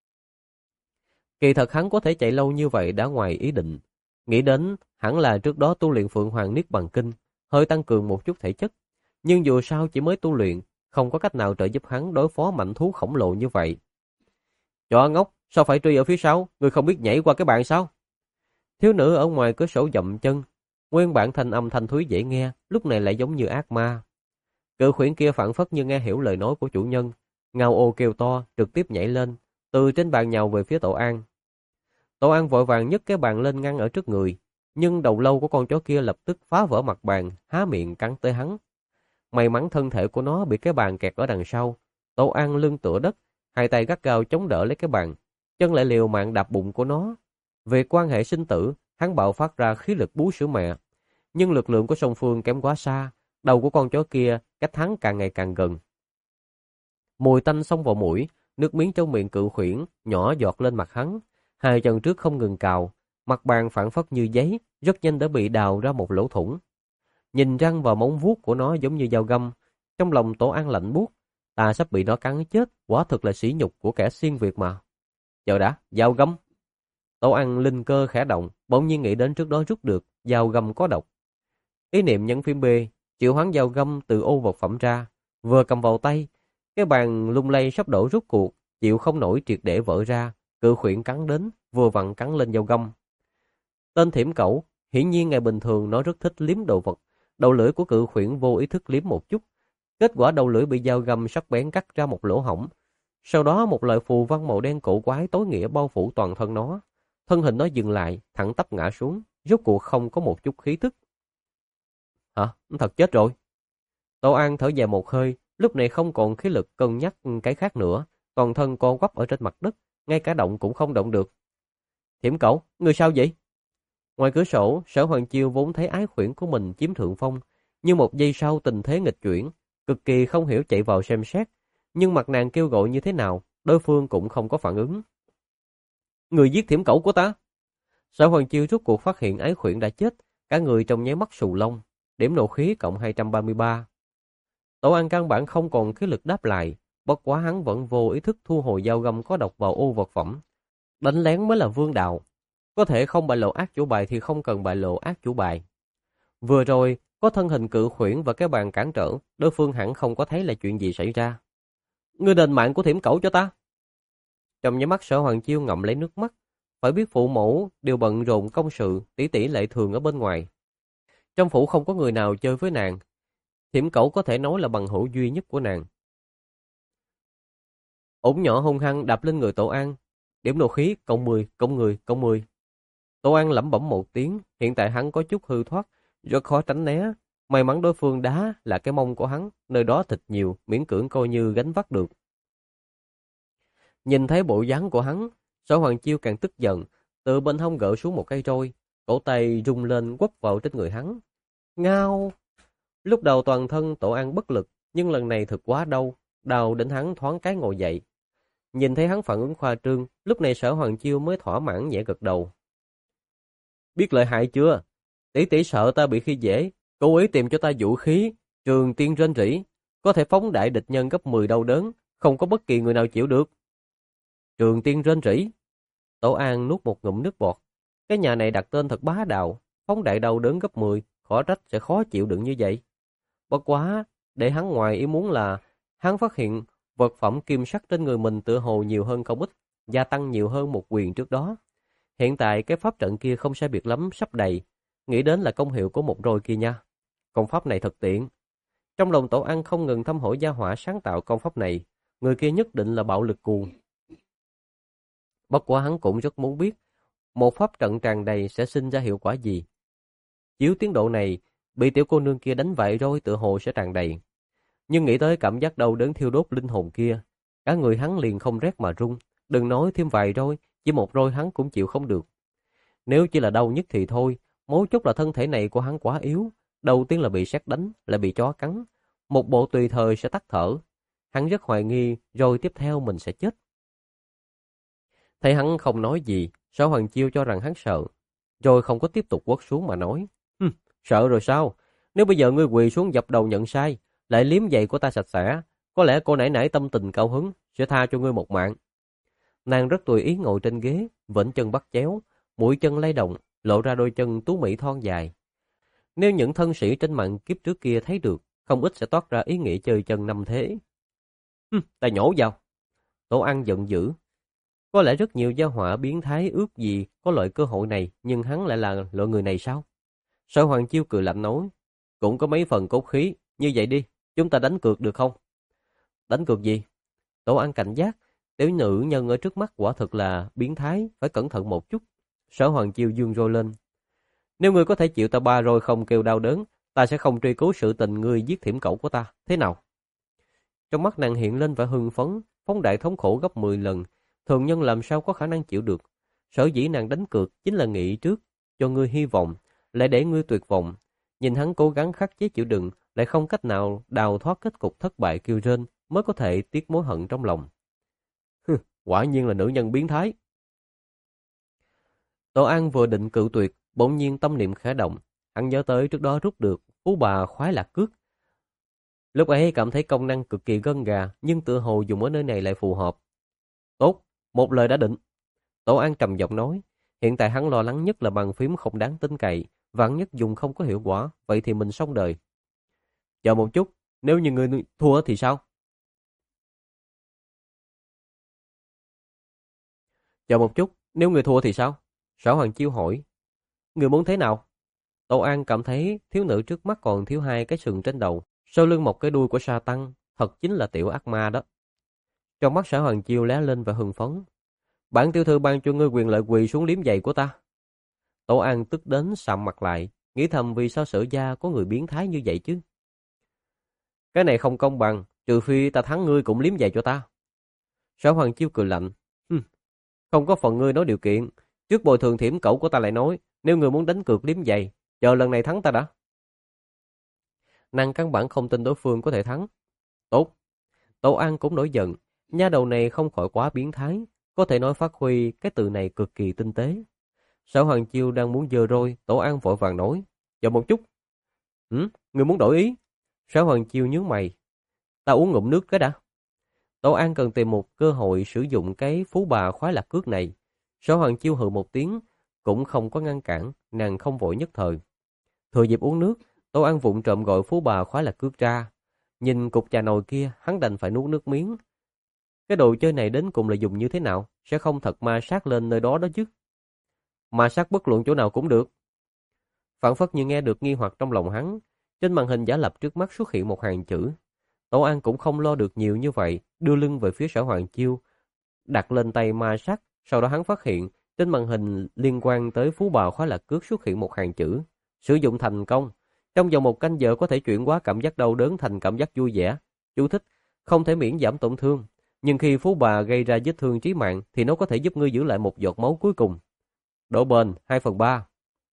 Kỳ thật hắn có thể chạy lâu như vậy đã ngoài ý định. Nghĩ đến hẳn là trước đó tu luyện Phượng Hoàng Niết Bàn Kinh, hơi tăng cường một chút thể chất. Nhưng dù sao chỉ mới tu luyện, không có cách nào trợ giúp hắn đối phó mạnh thú khổng lồ như vậy. Chó ngốc, sao phải truy ở phía sau, người không biết nhảy qua cái bàn sao? Thiếu nữ ở ngoài cửa sổ dậm chân, nguyên bản thanh âm thanh thúy dễ nghe, lúc này lại giống như ác ma. Cự khuyển kia phảng phất như nghe hiểu lời nói của chủ nhân, ngao ô kêu to, trực tiếp nhảy lên, từ trên bàn nhào về phía Tổ An. Tổ An vội vàng nhấc cái bàn lên ngăn ở trước người, nhưng đầu lâu của con chó kia lập tức phá vỡ mặt bàn, há miệng cắn tới hắn. May mắn thân thể của nó bị cái bàn kẹt ở đằng sau, Tổ An lưng tựa đất, hai tay gắt gao chống đỡ lấy cái bàn, chân lại liều mạng đạp bụng của nó. Về quan hệ sinh tử, hắn bạo phát ra khí lực bú sữa mẹ, nhưng lực lượng của song phương kém quá xa, đầu của con chó kia cách hắn càng ngày càng gần. Mùi tanh xông vào mũi, nước miếng trong miệng cự khuyển nhỏ giọt lên mặt hắn, hai chân trước không ngừng cào, mặt bàn phản phất như giấy, rất nhanh đã bị đào ra một lỗ thủng. Nhìn răng và móng vuốt của nó giống như dao găm, trong lòng Tổ An lạnh buốt, ta sắp bị nó cắn chết, quả thực là sỉ nhục của kẻ xiên Việt mà. Chờ đã, dao găm. Tổ An linh cơ khẽ động, bỗng nhiên nghĩ đến trước đó rút được dao găm có độc. Ý niệm nhấn phím B, triệu hoán dao găm từ ô vật phẩm ra, vừa cầm vào tay, cái bàn lung lay sắp đổ rút cuộc, chịu không nổi triệt để vỡ ra, cự khuyển cắn đến, vừa vặn cắn lên dao găm. Tên thiểm cẩu, hiển nhiên ngày bình thường nó rất thích liếm đồ vật, đầu lưỡi của cự khuyển vô ý thức liếm một chút, kết quả đầu lưỡi bị dao găm sắc bén cắt ra một lỗ hổng. Sau đó một loại phù văn màu đen cổ quái tối nghĩa bao phủ toàn thân nó, thân hình nó dừng lại, thẳng tắp ngã xuống, rốt cuộc không có một chút khí tức. Hả? Thật chết rồi. Tổ An thở dài một hơi, lúc này không còn khí lực cân nhắc cái khác nữa, toàn thân co quắp ở trên mặt đất, ngay cả động cũng không động được. Thiểm cẩu, người sao vậy? Ngoài cửa sổ, Sở Hoàng Chiêu vốn thấy ái khuyển của mình chiếm thượng phong, nhưng một giây sau tình thế nghịch chuyển, cực kỳ không hiểu chạy vào xem xét, nhưng mặt nàng kêu gọi như thế nào, đối phương cũng không có phản ứng. Người giết thiểm cẩu của ta? Sở Hoàng Chiêu rốt cuộc phát hiện ái khuyển đã chết, cả người trong nháy mắt xù lông, điểm nộ khí cộng hai trăm ba mươi ba. Tổ An căn bản không còn khí lực đáp lại, bất quá hắn vẫn vô ý thức thu hồi dao găm có độc vào ô vật phẩm. Đánh lén mới là vương đạo. Có thể không bại lộ ác chủ bài thì không cần bại lộ ác chủ bài. Vừa rồi, có thân hình cự khuyển và cái bàn cản trở, đối phương hẳn không có thấy là chuyện gì xảy ra. Ngươi đền mạng của Thiểm Cẩu cho ta. Trong nháy mắt Sở Hoàng Chiêu ngậm lấy nước mắt, phải biết phụ mẫu đều bận rộn công sự, tỷ tỷ lệ thường ở bên ngoài. Trong phủ không có người nào chơi với nàng, Thiểm Cẩu có thể nói là bằng hữu duy nhất của nàng. Ổn nhỏ hung hăng đạp lên người Tổ An, điểm nộ khí cộng mười, cộng mười, cộng mười. Tổ An lẩm bẩm một tiếng, hiện tại hắn có chút hư thoát, rất khó tránh né. May mắn đối phương đá là cái mông của hắn, nơi đó thịt nhiều, miễn cưỡng coi như gánh vác được. Nhìn thấy bộ dáng của hắn, Sở Hoàng Chiêu càng tức giận, từ bên hông gỡ xuống một cây trôi, cổ tay rung lên quất vào trên người hắn. Ngao! Lúc đầu toàn thân Tổ An bất lực, nhưng lần này thực quá đau, đau đến hắn thoáng cái ngồi dậy. Nhìn thấy hắn phản ứng khoa trương, lúc này Sở Hoàng Chiêu mới thỏa mãn nhẹ gật đầu. Biết lợi hại chưa? Tỷ tỷ sợ ta bị khi dễ, cố ý tìm cho ta vũ khí, trường tiên rên rỉ, có thể phóng đại địch nhân gấp mười đau đớn, không có bất kỳ người nào chịu được. Trường tiên rên rỉ. Tổ An nuốt một ngụm nước bọt. Cái nhà này đặt tên thật bá đạo, phóng đại đau đớn gấp mười, khó trách sẽ khó chịu đựng như vậy. Bất quá, để hắn ngoài ý muốn là, hắn phát hiện vật phẩm kim sắc trên người mình tựa hồ nhiều hơn không ít, gia tăng nhiều hơn một quyền trước đó. Hiện tại cái pháp trận kia không sai biệt lắm sắp đầy, nghĩ đến là công hiệu của một roi kia nha. Công pháp này thật tiện. Trong lòng Tổ An không ngừng thăm hỏi gia hỏa sáng tạo công pháp này, người kia nhất định là bạo lực cuồng. Bất quá hắn cũng rất muốn biết, một pháp trận tràn đầy sẽ sinh ra hiệu quả gì. Chiếu tiến độ này, bị tiểu cô nương kia đánh vậy rồi tựa hồ sẽ tràn đầy. Nhưng nghĩ tới cảm giác đau đớn thiêu đốt linh hồn kia, cả người hắn liền không rét mà run, đừng nói thêm vài roi, chỉ một roi hắn cũng chịu không được. Nếu chỉ là đau nhất thì thôi, mấu chốt là thân thể này của hắn quá yếu, đầu tiên là bị sét đánh, lại bị chó cắn, một bộ tùy thời sẽ tắt thở. Hắn rất hoài nghi, rồi tiếp theo mình sẽ chết. Thấy hắn không nói gì, Sở Hoàng Chiêu cho rằng hắn sợ, rồi không có tiếp tục quất xuống mà nói. Hừm, sợ rồi sao? Nếu bây giờ ngươi quỳ xuống dập đầu nhận sai, lại liếm giày của ta sạch sẽ, có lẽ cô nãy nãy tâm tình cao hứng, sẽ tha cho ngươi một mạng. Nàng rất tùy ý ngồi trên ghế, vểnh chân bắt chéo, mũi chân lay động, lộ ra đôi chân tú mỹ thon dài. Nếu những thân sĩ trên mạng kiếp trước kia thấy được, không ít sẽ toát ra ý nghĩ chơi chân năm thế. Hừm, ta nhổ vào. Tổ Ăn giận dữ. Có lẽ rất nhiều gia họa biến thái ước gì có loại cơ hội này, nhưng hắn lại là loại người này sao? Sở Hoàng Chiêu cười lạnh nói, cũng có mấy phần cốt khí, như vậy đi, chúng ta đánh cược được không? Đánh cược gì? Tổ Ăn cảnh giác, tiểu nữ nhân ở trước mắt quả thực là biến thái, phải cẩn thận một chút. Sở Hoàng Chiêu dương roi lên. Nếu ngươi có thể chịu ta ba rồi không kêu đau đớn, ta sẽ không truy cứu sự tình ngươi giết Thiểm Cẩu của ta, thế nào? Trong mắt nàng hiện lên vẻ hưng phấn, phóng đại thống khổ gấp mười lần, thường nhân làm sao có khả năng chịu được. Sở dĩ nàng đánh cược chính là nghĩ trước, cho ngươi hy vọng, lại để ngươi tuyệt vọng. Nhìn hắn cố gắng khắc chế chịu đựng, lại không cách nào đào thoát kết cục thất bại kêu rên, mới có thể tiếc mối hận trong lòng. Hừ, quả nhiên là nữ nhân biến thái. Tổ An vừa định cự tuyệt, bỗng nhiên tâm niệm khẽ động, hắn nhớ tới trước đó rút được phú bà khoái lạc cước. Lúc ấy cảm thấy công năng cực kỳ gân gà, nhưng tựa hồ dùng ở nơi này lại phù hợp. Tốt, một lời đã định. Tổ An trầm giọng nói, hiện tại hắn lo lắng nhất là bàn phím không đáng tin cậy, vạn nhất dùng không có hiệu quả, vậy thì mình xong đời. Chờ một chút, nếu như người thua thì sao? Chờ một chút, nếu người thua thì sao? Sở Hoàng Chiêu hỏi. Người muốn thế nào? Tổ An cảm thấy thiếu nữ trước mắt còn thiếu hai cái sừng trên đầu, sau lưng một cái đuôi của sa tăng, thật chính là tiểu ác ma đó. Trong mắt Sở Hoàng Chiêu lóe lên và hưng phấn. Bản tiểu thư ban cho ngươi quyền lợi quỳ xuống liếm giày của ta. Tổ An tức đến sạm mặt lại, nghĩ thầm vì sao Sở gia có người biến thái như vậy chứ? Cái này không công bằng, trừ phi ta thắng ngươi cũng liếm giày cho ta. Sở Hoàng Chiêu cười lạnh. Hừm, không có phần ngươi nói điều kiện, trước bồi thường Thiểm Cẩu của ta lại nói, nếu ngươi muốn đánh cược liếm giày, chờ lần này thắng ta đã. Nàng căn bản không tin đối phương có thể thắng. Tốt. Tổ An cũng nổi giận, nha đầu này không khỏi quá biến thái, có thể nói phát huy cái từ này cực kỳ tinh tế. Sở Hoàng Chiêu đang muốn giơ roi, Tổ An vội vàng nói, chờ một chút. Hử? Người muốn đổi ý? Sở Hoàng Chiêu nhướng mày. Ta uống ngụm nước cái đã. Tổ An cần tìm một cơ hội sử dụng cái phú bà khoái lạc cước này. Sở Hoàng Chiêu hừ một tiếng, cũng không có ngăn cản, nàng không vội nhất thời. Thừa dịp uống nước, Tô An vụng trộm gọi phú bà khóa lạc cước ra. Nhìn cục trà nồi kia, hắn đành phải nuốt nước miếng. Cái đồ chơi này đến cùng là dùng như thế nào, sẽ không thật ma sát lên nơi đó đó chứ. Ma sát bất luận chỗ nào cũng được. Phảng phất như nghe được nghi hoặc trong lòng hắn, trên màn hình giả lập trước mắt xuất hiện một hàng chữ. Tô An cũng không lo được nhiều như vậy, đưa lưng về phía Sở Hoàng Chiêu, đặt lên tay ma sát. Sau đó hắn phát hiện trên màn hình liên quan tới phú bà khóa lạc cước xuất hiện một hàng chữ: sử dụng thành công, trong vòng một canh giờ có thể chuyển hóa cảm giác đau đớn thành cảm giác vui vẻ. Chú thích: không thể miễn giảm tổn thương, nhưng khi phú bà gây ra vết thương chí mạng thì nó có thể giúp ngươi giữ lại một giọt máu cuối cùng. Độ bền hai phần ba.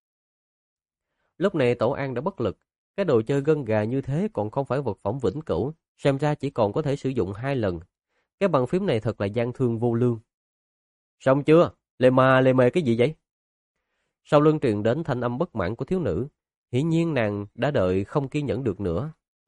Lúc này Tổ An đã bất lực, cái đồ chơi gân gà như thế còn không phải vật phẩm vĩnh cửu, xem ra chỉ còn có thể sử dụng hai lần. Cái bàn phím này thật là gian thương vô lương. Xong chưa? Lề mà lề mề cái gì vậy? Sau lưng truyền đến thanh âm bất mãn của thiếu nữ. Hiển nhiên nàng đã đợi không kiên nhẫn được nữa.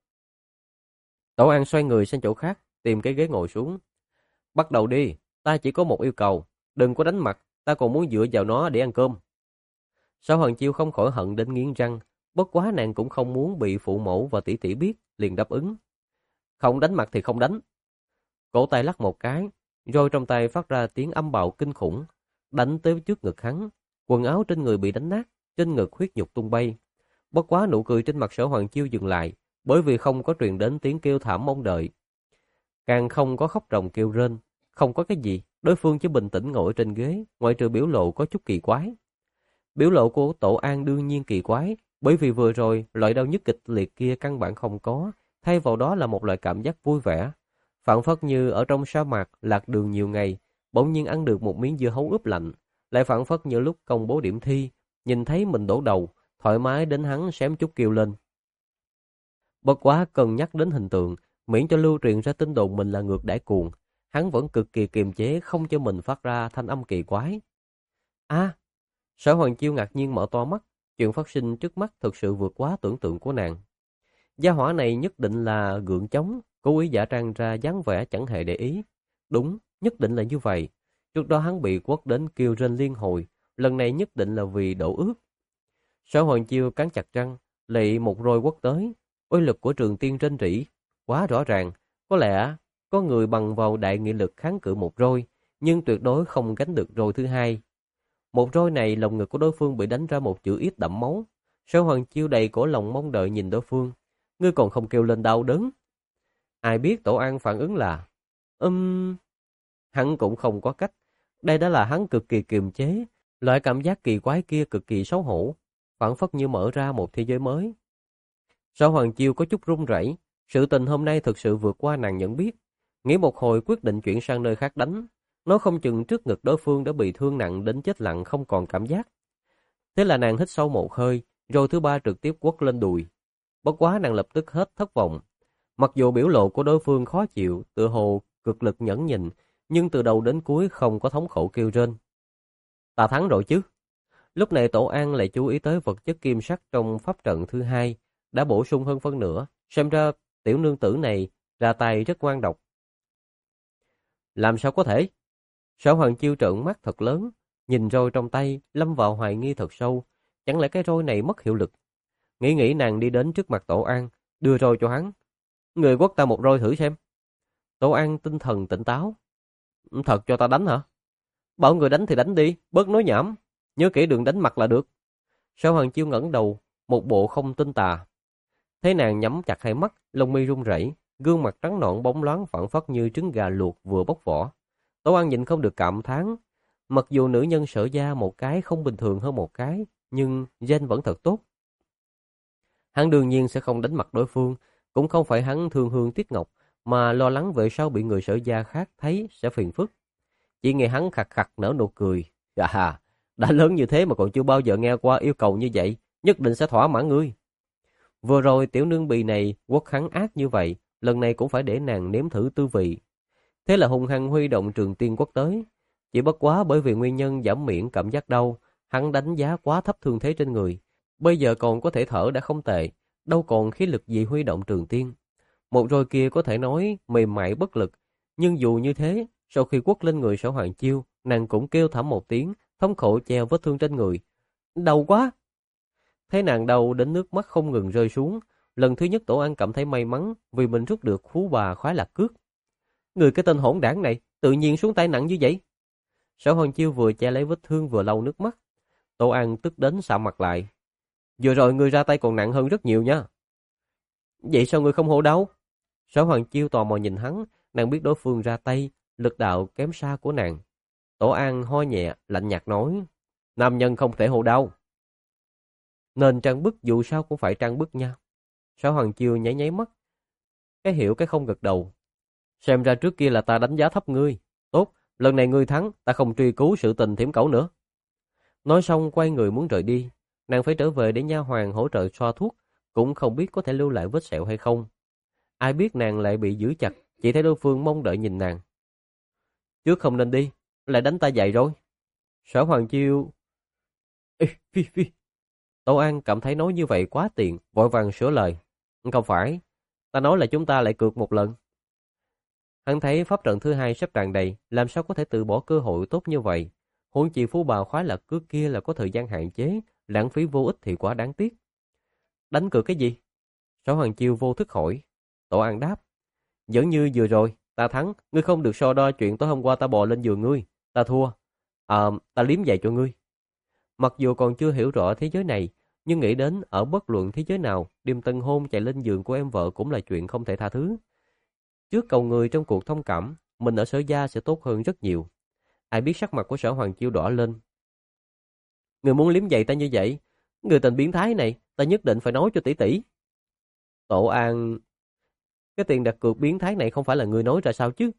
Tổ An xoay người sang chỗ khác, tìm cái ghế ngồi xuống. Bắt đầu đi, ta chỉ có một yêu cầu, đừng có đánh mặt, ta còn muốn dựa vào nó để ăn cơm. Sở Hoàng Chiêu không khỏi hận đến nghiến răng, bất quá nàng cũng không muốn bị phụ mẫu và tỷ tỷ biết, liền đáp ứng. Không đánh mặt thì không đánh. Cổ tay lắc một cái, rồi trong tay phát ra tiếng âm bạo kinh khủng, đánh tới trước ngực hắn. Quần áo trên người bị đánh nát, trên ngực huyết nhục tung bay. Bất quá nụ cười trên mặt Sở Hoàng Chiêu dừng lại, bởi vì không có truyền đến tiếng kêu thảm mong đợi. Càng không có khóc ròng kêu rên, không có cái gì, đối phương chỉ bình tĩnh ngồi trên ghế, ngoại trừ biểu lộ có chút kỳ quái. Biểu lộ của Tổ An đương nhiên kỳ quái, bởi vì vừa rồi loại đau nhức kịch liệt kia căn bản không có, thay vào đó là một loại cảm giác vui vẻ. Phảng phất như ở trong sa mạc lạc đường nhiều ngày, bỗng nhiên ăn được một miếng dưa hấu ướp lạnh, lại phảng phất như lúc công bố điểm thi, nhìn thấy mình đổ đầu, thoải mái đến hắn xém chút kêu lên. Bất quá cân nhắc đến hình tượng, miễn cho lưu truyền ra tin đồn mình là ngược đãi cuồng, hắn vẫn cực kỳ kiềm chế không cho mình phát ra thanh âm kỳ quái. A, Sở Hoàng Chiêu ngạc nhiên mở to mắt, chuyện phát sinh trước mắt thực sự vượt quá tưởng tượng của nàng. Gia hỏa này nhất định là gượng chống, cố ý giả trang ra dáng vẻ chẳng hề để ý. Đúng, nhất định là như vậy. Trước đó hắn bị quất đến kêu rên liên hồi, lần này nhất định là vì đổ ướt. Sở Hoàng Chiêu cắn chặt răng, lị một roi quất tới. Uy lực của Trường Tiên rên rỉ quá rõ ràng, có lẽ có người bằng vào đại nghị lực kháng cự một roi, nhưng tuyệt đối không gánh được roi thứ hai. Một roi này lồng ngực của đối phương bị đánh ra một chữ ít đẫm máu. Sở Hoàng Chiêu đầy cổ lòng mong đợi nhìn đối phương. Ngươi còn không kêu lên đau đớn? Ai biết Tổ An phản ứng là Ừm... Hắn cũng không có cách. Đây đã là hắn cực kỳ kiềm chế. Loại cảm giác kỳ quái kia cực kỳ xấu hổ, phảng phất như mở ra một thế giới mới. Sở Hoàng Chiêu có chút run rẩy. Sự tình hôm nay thực sự vượt qua nàng nhận biết. Nghĩ một hồi quyết định chuyển sang nơi khác đánh. Nó không chừng trước ngực đối phương đã bị thương nặng đến chết lặng không còn cảm giác. Thế là nàng hít sâu một hơi, rồi thứ ba trực tiếp quất lên đùi. Bất quá nàng lập tức hết thất vọng. Mặc dù biểu lộ của đối phương khó chịu, tựa hồ cực lực nhẫn nhịn, nhưng từ đầu đến cuối không có thống khổ kêu rên. Ta thắng rồi chứ. Lúc này Tổ An lại chú ý tới vật chất kim sắc trong pháp trận thứ hai, đã bổ sung hơn phân nửa, xem ra tiểu nương tử này ra tay rất ngoan độc. Làm sao có thể? Sở Hoàng Chiêu trợn mắt thật lớn, nhìn roi trong tay, lâm vào hoài nghi thật sâu, chẳng lẽ cái roi này mất hiệu lực? Nghĩ nghĩ nàng đi đến trước mặt Tổ An, đưa roi cho hắn. Người quất ta một roi thử xem. Tổ An tinh thần tỉnh táo. Thật cho ta đánh hả? Bảo người đánh thì đánh đi, bớt nói nhảm. Nhớ kỹ đừng đánh mặt là được. Sở Hoàng Chiêu ngẩng đầu, một bộ không tin tà. Thấy nàng nhắm chặt hai mắt, lông mi run rẩy, gương mặt trắng nõn bóng loáng phảng phất như trứng gà luộc vừa bóc vỏ. Tổ An nhìn không được cảm thán. Mặc dù nữ nhân Sở gia một cái không bình thường hơn một cái, nhưng gen vẫn thật tốt. Hắn đương nhiên sẽ không đánh mặt đối phương, cũng không phải hắn thương hương tiếc ngọc, mà lo lắng về sau bị người Sở gia khác thấy sẽ phiền phức. Chỉ nghe hắn khặt khặt nở nụ cười. À, đã lớn như thế mà còn chưa bao giờ nghe qua yêu cầu như vậy, nhất định sẽ thỏa mãn ngươi. Vừa rồi tiểu nương bì này quất hắn ác như vậy, lần này cũng phải để nàng nếm thử tư vị. Thế là hung hăng huy động Trường Tiên quất tới. Chỉ bất quá bởi vì nguyên nhân giảm miễn cảm giác đau, hắn đánh giá quá thấp thương thế trên người. Bây giờ còn có thể thở đã không tệ, đâu còn khí lực gì huy động Trường Tiên. Một roi kia có thể nói mềm mại bất lực, nhưng dù như thế, sau khi quất lên người Sở Hoàng Chiêu, nàng cũng kêu thảm một tiếng, thống khổ treo vết thương trên người. Đau quá! Thấy nàng đau đến nước mắt không ngừng rơi xuống, lần thứ nhất Tổ An cảm thấy may mắn vì mình rút được phú bà khoái lạc cước. Người cái tên hỗn đảng này, tự nhiên xuống tay nặng như vậy. Sở Hoàng Chiêu vừa che lấy vết thương vừa lau nước mắt. Tổ An tức đến sạm mặt lại. Vừa rồi người ra tay còn nặng hơn rất nhiều nha. Vậy sao người không hổ đâu? Sở Hoàng Chiêu tò mò nhìn hắn, nàng biết đối phương ra tay, lực đạo kém xa của nàng. Tổ An ho nhẹ, lạnh nhạt nói, nam nhân không thể hổ đau. Nên trang bức dù sao cũng phải trang bức nha. Sở Hoàng Chiêu nháy nháy mắt, cái hiểu cái không gật đầu. Xem ra trước kia là ta đánh giá thấp ngươi. Tốt, lần này ngươi thắng, ta không truy cứu sự tình thiểm cẩu nữa. Nói xong quay người muốn rời đi, nàng phải trở về để nha hoàn hỗ trợ xoa thuốc, cũng không biết có thể lưu lại vết sẹo hay không. Ai biết nàng lại bị giữ chặt, chỉ thấy đối phương mong đợi nhìn nàng. Trước không nên đi, lại đánh ta dậy rồi. Sở Hoàng Chiêu... Ê, phi phi. Tô An cảm thấy nói như vậy quá tiện, vội vàng sửa lời. Không phải, ta nói là chúng ta lại cược một lần. Hắn thấy pháp trận thứ hai sắp tràn đầy, làm sao có thể từ bỏ cơ hội tốt như vậy. Huống chi phú bà khoái lạc cước kia là có thời gian hạn chế, lãng phí vô ích thì quá đáng tiếc. Đánh cược cái gì? Sở Hoàng Chiêu vô thức hỏi. Tổ An đáp. Giống như vừa rồi, ta thắng, ngươi không được so đo chuyện tối hôm qua ta bò lên giường ngươi. Ta thua. À, ta liếm giày cho ngươi. Mặc dù còn chưa hiểu rõ thế giới này, nhưng nghĩ đến ở bất luận thế giới nào, đêm tân hôn chạy lên giường của em vợ cũng là chuyện không thể tha thứ. Trước cầu người trong cuộc thông cảm, mình ở Sở Gia sẽ tốt hơn rất nhiều. Ai biết sắc mặt của Sở Hoàng Chiêu đỏ lên. Người muốn liếm giày ta như vậy, người tình biến thái này, ta nhất định phải nói cho tỷ tỷ. Tổ An, cái tiền đặt cược biến thái này không phải là người nói ra sao chứ?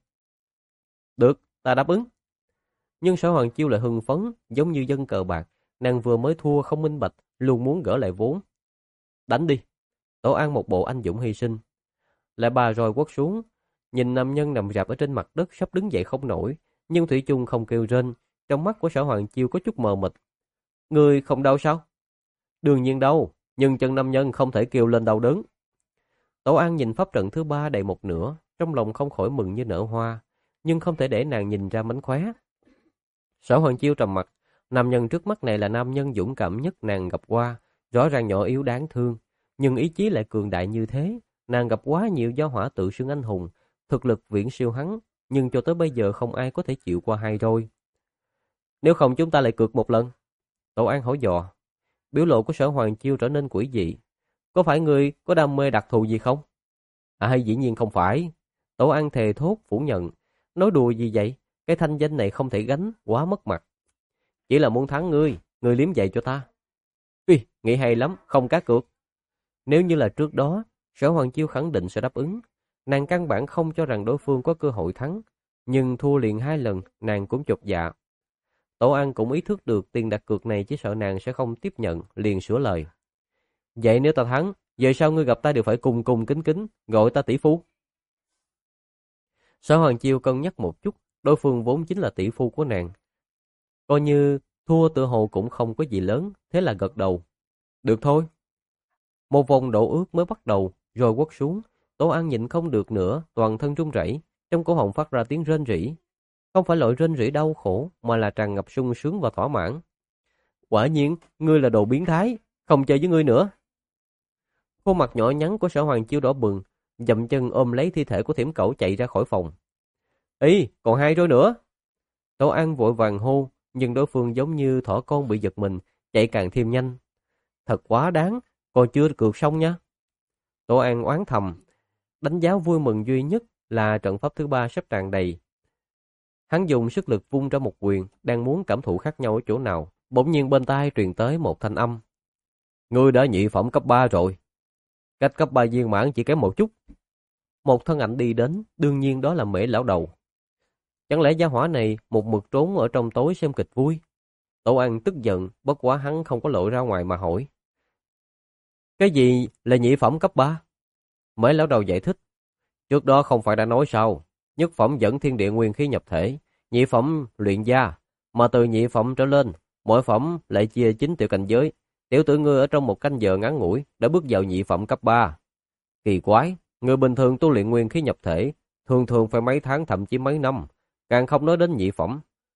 Được, ta đáp ứng. Nhưng Sở Hoàng Chiêu lại hưng phấn, giống như dân cờ bạc, nàng vừa mới thua không minh bạch, luôn muốn gỡ lại vốn. Đánh đi. Tổ An một bộ anh dũng hy sinh. Lại bà rồi quất xuống, nhìn nam nhân nằm rạp ở trên mặt đất sắp đứng dậy không nổi, nhưng thủy chung không kêu rên. Trong mắt của Sở Hoàng Chiêu có chút mờ mịt. Người không đau sao? Đương nhiên đau, nhưng chân nam nhân không thể kêu lên đau đớn. Tổ An nhìn pháp trận thứ ba đầy một nửa, trong lòng không khỏi mừng như nở hoa, nhưng không thể để nàng nhìn ra mánh khóe. Sở Hoàng Chiêu trầm mặt, nam nhân trước mắt này là nam nhân dũng cảm nhất nàng gặp qua, rõ ràng nhỏ yếu đáng thương, nhưng ý chí lại cường đại như thế. Nàng gặp quá nhiều do hỏa tự xưng anh hùng, thực lực viễn siêu hắn, nhưng cho tới bây giờ không ai có thể chịu qua hai rồi. Nếu không chúng ta lại cược một lần. Tổ An hỏi dò. Biểu lộ của Sở Hoàng Chiêu trở nên quỷ dị. Có phải người có đam mê đặc thù gì không? À hay dĩ nhiên không phải. Tổ An thề thốt phủ nhận. Nói đùa gì vậy? Cái thanh danh này không thể gánh, quá mất mặt. Chỉ là muốn thắng ngươi, ngươi liếm giày cho ta. Uy, nghĩ hay lắm, không cá cược. Nếu như là trước đó, Sở Hoàng Chiêu khẳng định sẽ đáp ứng. Nàng căn bản không cho rằng đối phương có cơ hội thắng, nhưng thua liền hai lần, nàng cũng chột dạ. Tổ An cũng ý thức được tiền đặt cược này chỉ sợ nàng sẽ không tiếp nhận, liền sửa lời. Vậy nếu ta thắng, về sau ngươi gặp ta đều phải cùng cùng kính kính, gọi ta tỷ phu. Sở Hoàng Chiêu cân nhắc một chút, đối phương vốn chính là tỷ phu của nàng. Coi như thua tự hồ cũng không có gì lớn, thế là gật đầu. Được thôi. Một vòng đổ ước mới bắt đầu, rồi quất xuống. Tổ An nhịn không được nữa, toàn thân run rẩy, trong cổ họng phát ra tiếng rên rỉ. Không phải loại rên rỉ đau khổ, mà là tràn ngập sung sướng và thỏa mãn. Quả nhiên, ngươi là đồ biến thái, không chơi với ngươi nữa. Khuôn mặt nhỏ nhắn của Sở Hoàng Chiêu đỏ bừng, dậm chân ôm lấy thi thể của Thiểm Cẩu chạy ra khỏi phòng. Ý, còn hai rồi nữa. Tổ An vội vàng hô, nhưng đối phương giống như thỏ con bị giật mình, chạy càng thêm nhanh. Thật quá đáng, còn chưa cược xong nha. Tổ An oán thầm, đánh giá vui mừng duy nhất là trận pháp thứ ba sắp tràn đầy. Hắn dùng sức lực vung ra một quyền, đang muốn cảm thụ khác nhau ở chỗ nào, bỗng nhiên bên tai truyền tới một thanh âm. Ngươi đã nhị phẩm cấp ba rồi. Cách cấp ba viên mãn chỉ kém một chút. Một thân ảnh đi đến, đương nhiên đó là Mễ lão đầu. Chẳng lẽ gia hỏa này một mực trốn ở trong tối xem kịch vui? Tổ An tức giận, bất quá hắn không có lộ ra ngoài mà hỏi. Cái gì là nhị phẩm cấp ba? Mễ lão đầu giải thích. Trước đó không phải đã nói sao, nhất phẩm dẫn thiên địa nguyên khí nhập thể, nhị phẩm luyện gia, mà từ nhị phẩm trở lên, mỗi phẩm lại chia chín tiểu cảnh giới. Tiểu tử ngươi ở trong một canh giờ ngắn ngủi đã bước vào nhị phẩm cấp ba. Kỳ quái, người bình thường tu luyện nguyên khí nhập thể, thường thường phải mấy tháng thậm chí mấy năm, càng không nói đến nhị phẩm.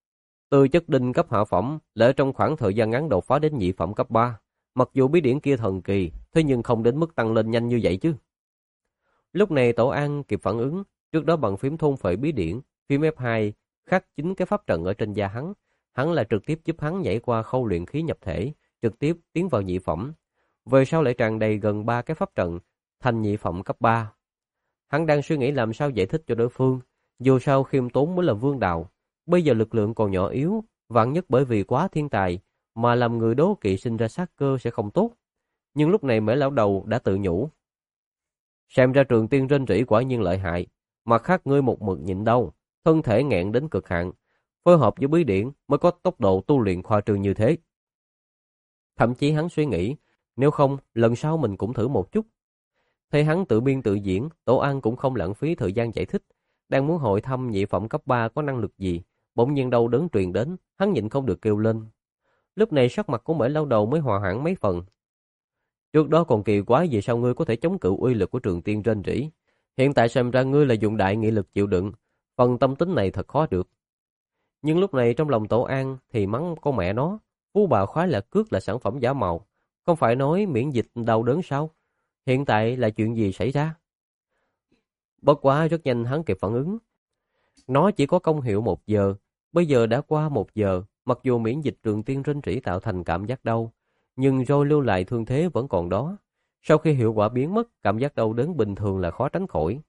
Từ chất đinh cấp hạ phẩm lại trong khoảng thời gian ngắn đột phá đến nhị phẩm cấp ba. Mặc dù bí điển kia thần kỳ, thế nhưng không đến mức tăng lên nhanh như vậy chứ. Lúc này Tổ An kịp phản ứng, trước đó bằng phím thôn phệ bí điển, phím ép hai khắc chính cái pháp trận ở trên da hắn, hắn là trực tiếp giúp hắn nhảy qua khâu luyện khí nhập thể, trực tiếp tiến vào nhị phẩm. Về sau lại tràn đầy gần ba cái pháp trận, thành nhị phẩm cấp ba. Hắn đang suy nghĩ làm sao giải thích cho đối phương, dù sao khiêm tốn mới là vương đạo, bây giờ lực lượng còn nhỏ yếu, vạn nhất bởi vì quá thiên tài, mà làm người đố kỵ sinh ra sát cơ sẽ không tốt. Nhưng lúc này Mễ lão đầu đã tự nhủ. Xem ra Trường Tiên rên rỉ quả nhiên lợi hại, mặt khác ngươi một mực nhịn đau, thân thể nghẹn đến cực hạn, phối hợp với bí điển mới có tốc độ tu luyện khoa trương như thế. Thậm chí hắn suy nghĩ, nếu không lần sau mình cũng thử một chút. Thấy hắn tự biên tự diễn, Tổ An cũng không lãng phí thời gian giải thích, đang muốn hội thăm nhị phẩm cấp ba có năng lực gì, bỗng nhiên đau đớn truyền đến, hắn nhịn không được kêu lên. Lúc này sắc mặt của Mễ lão đầu mới hòa hoãn mấy phần. Trước đó còn kỳ quái vì sao ngươi có thể chống cự uy lực của Trường Tiên rên rỉ, hiện tại xem ra ngươi là dùng đại nghị lực chịu đựng, phần tâm tính này thật khó được. Nhưng lúc này trong lòng Tổ An thì mắng con mẹ nó, phú bà khoái lạc cước là sản phẩm giả mạo, không phải nói miễn dịch đau đớn sao? Hiện tại là chuyện gì xảy ra? Bất quá rất nhanh hắn kịp phản ứng. Nó chỉ có công hiệu một giờ, bây giờ đã qua một giờ, mặc dù miễn dịch Trường Tiên rên rỉ tạo thành cảm giác đau, nhưng rồi lưu lại thương thế vẫn còn đó. Sau khi hiệu quả biến mất, cảm giác đau đớn bình thường là khó tránh khỏi.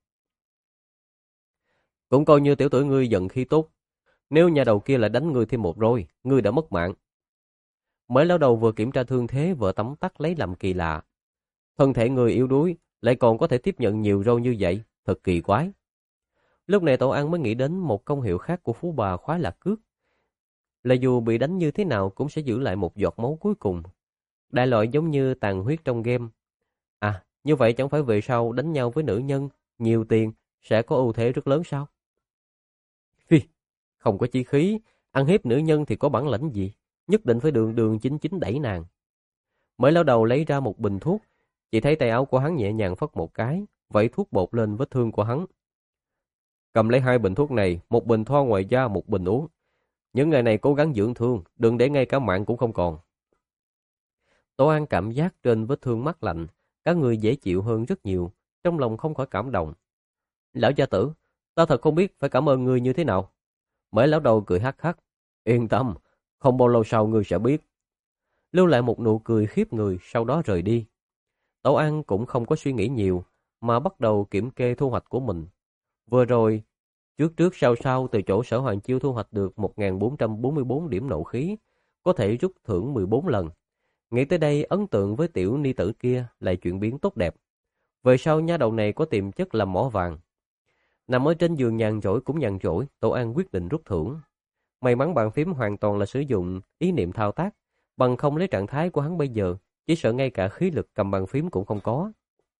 Cũng coi như tiểu tử ngươi giận khi tốt. Nếu nhà đầu kia lại đánh ngươi thêm một rồi, ngươi đã mất mạng. Mới lão đầu vừa kiểm tra thương thế vừa tấm tắc lấy làm kỳ lạ. Thân thể người yếu đuối lại còn có thể tiếp nhận nhiều râu như vậy, thật kỳ quái. Lúc này Tổ An mới nghĩ đến một công hiệu khác của phú bà khoái lạc cước. Là dù bị đánh như thế nào cũng sẽ giữ lại một giọt máu cuối cùng. Đại loại giống như tàn huyết trong game. À, như vậy chẳng phải về sau đánh nhau với nữ nhân, nhiều tiền, sẽ có ưu thế rất lớn sao? Phi, không có chí khí, ăn hiếp nữ nhân thì có bản lĩnh gì, nhất định phải đường đường chính chính đẩy nàng. Mới lão đầu lấy ra một bình thuốc, chỉ thấy tay áo của hắn nhẹ nhàng phất một cái, vẩy thuốc bột lên vết thương của hắn. Cầm lấy hai bình thuốc này, một bình thoa ngoài da, một bình uống. Những ngày này cố gắng dưỡng thương, đừng để ngay cả mạng cũng không còn. Tổ An cảm giác trên vết thương mát lạnh, cả người dễ chịu hơn rất nhiều, trong lòng không khỏi cảm động. Lão gia tử, ta thật không biết phải cảm ơn ngươi như thế nào. Mới lão đầu cười hắc hắc. Yên tâm, không bao lâu sau ngươi sẽ biết. Lưu lại một nụ cười khiếp người, sau đó rời đi. Tổ An cũng không có suy nghĩ nhiều, mà bắt đầu kiểm kê thu hoạch của mình. Vừa rồi, trước trước sau sau từ chỗ Sở Hoàng Chiêu thu hoạch được một nghìn bốn trăm bốn mươi bốn điểm nộ khí, có thể rút thưởng mười bốn lần. Nghĩ tới đây, ấn tượng với tiểu ni tử kia lại chuyển biến tốt đẹp. Về sau nha đầu này có tiềm chất làm mỏ vàng. Nằm ở trên giường nhàn rỗi cũng nhàn rỗi, Tổ An quyết định rút thưởng. May mắn bàn phím hoàn toàn là sử dụng ý niệm thao tác, bằng không lấy trạng thái của hắn bây giờ, chỉ sợ ngay cả khí lực cầm bàn phím cũng không có.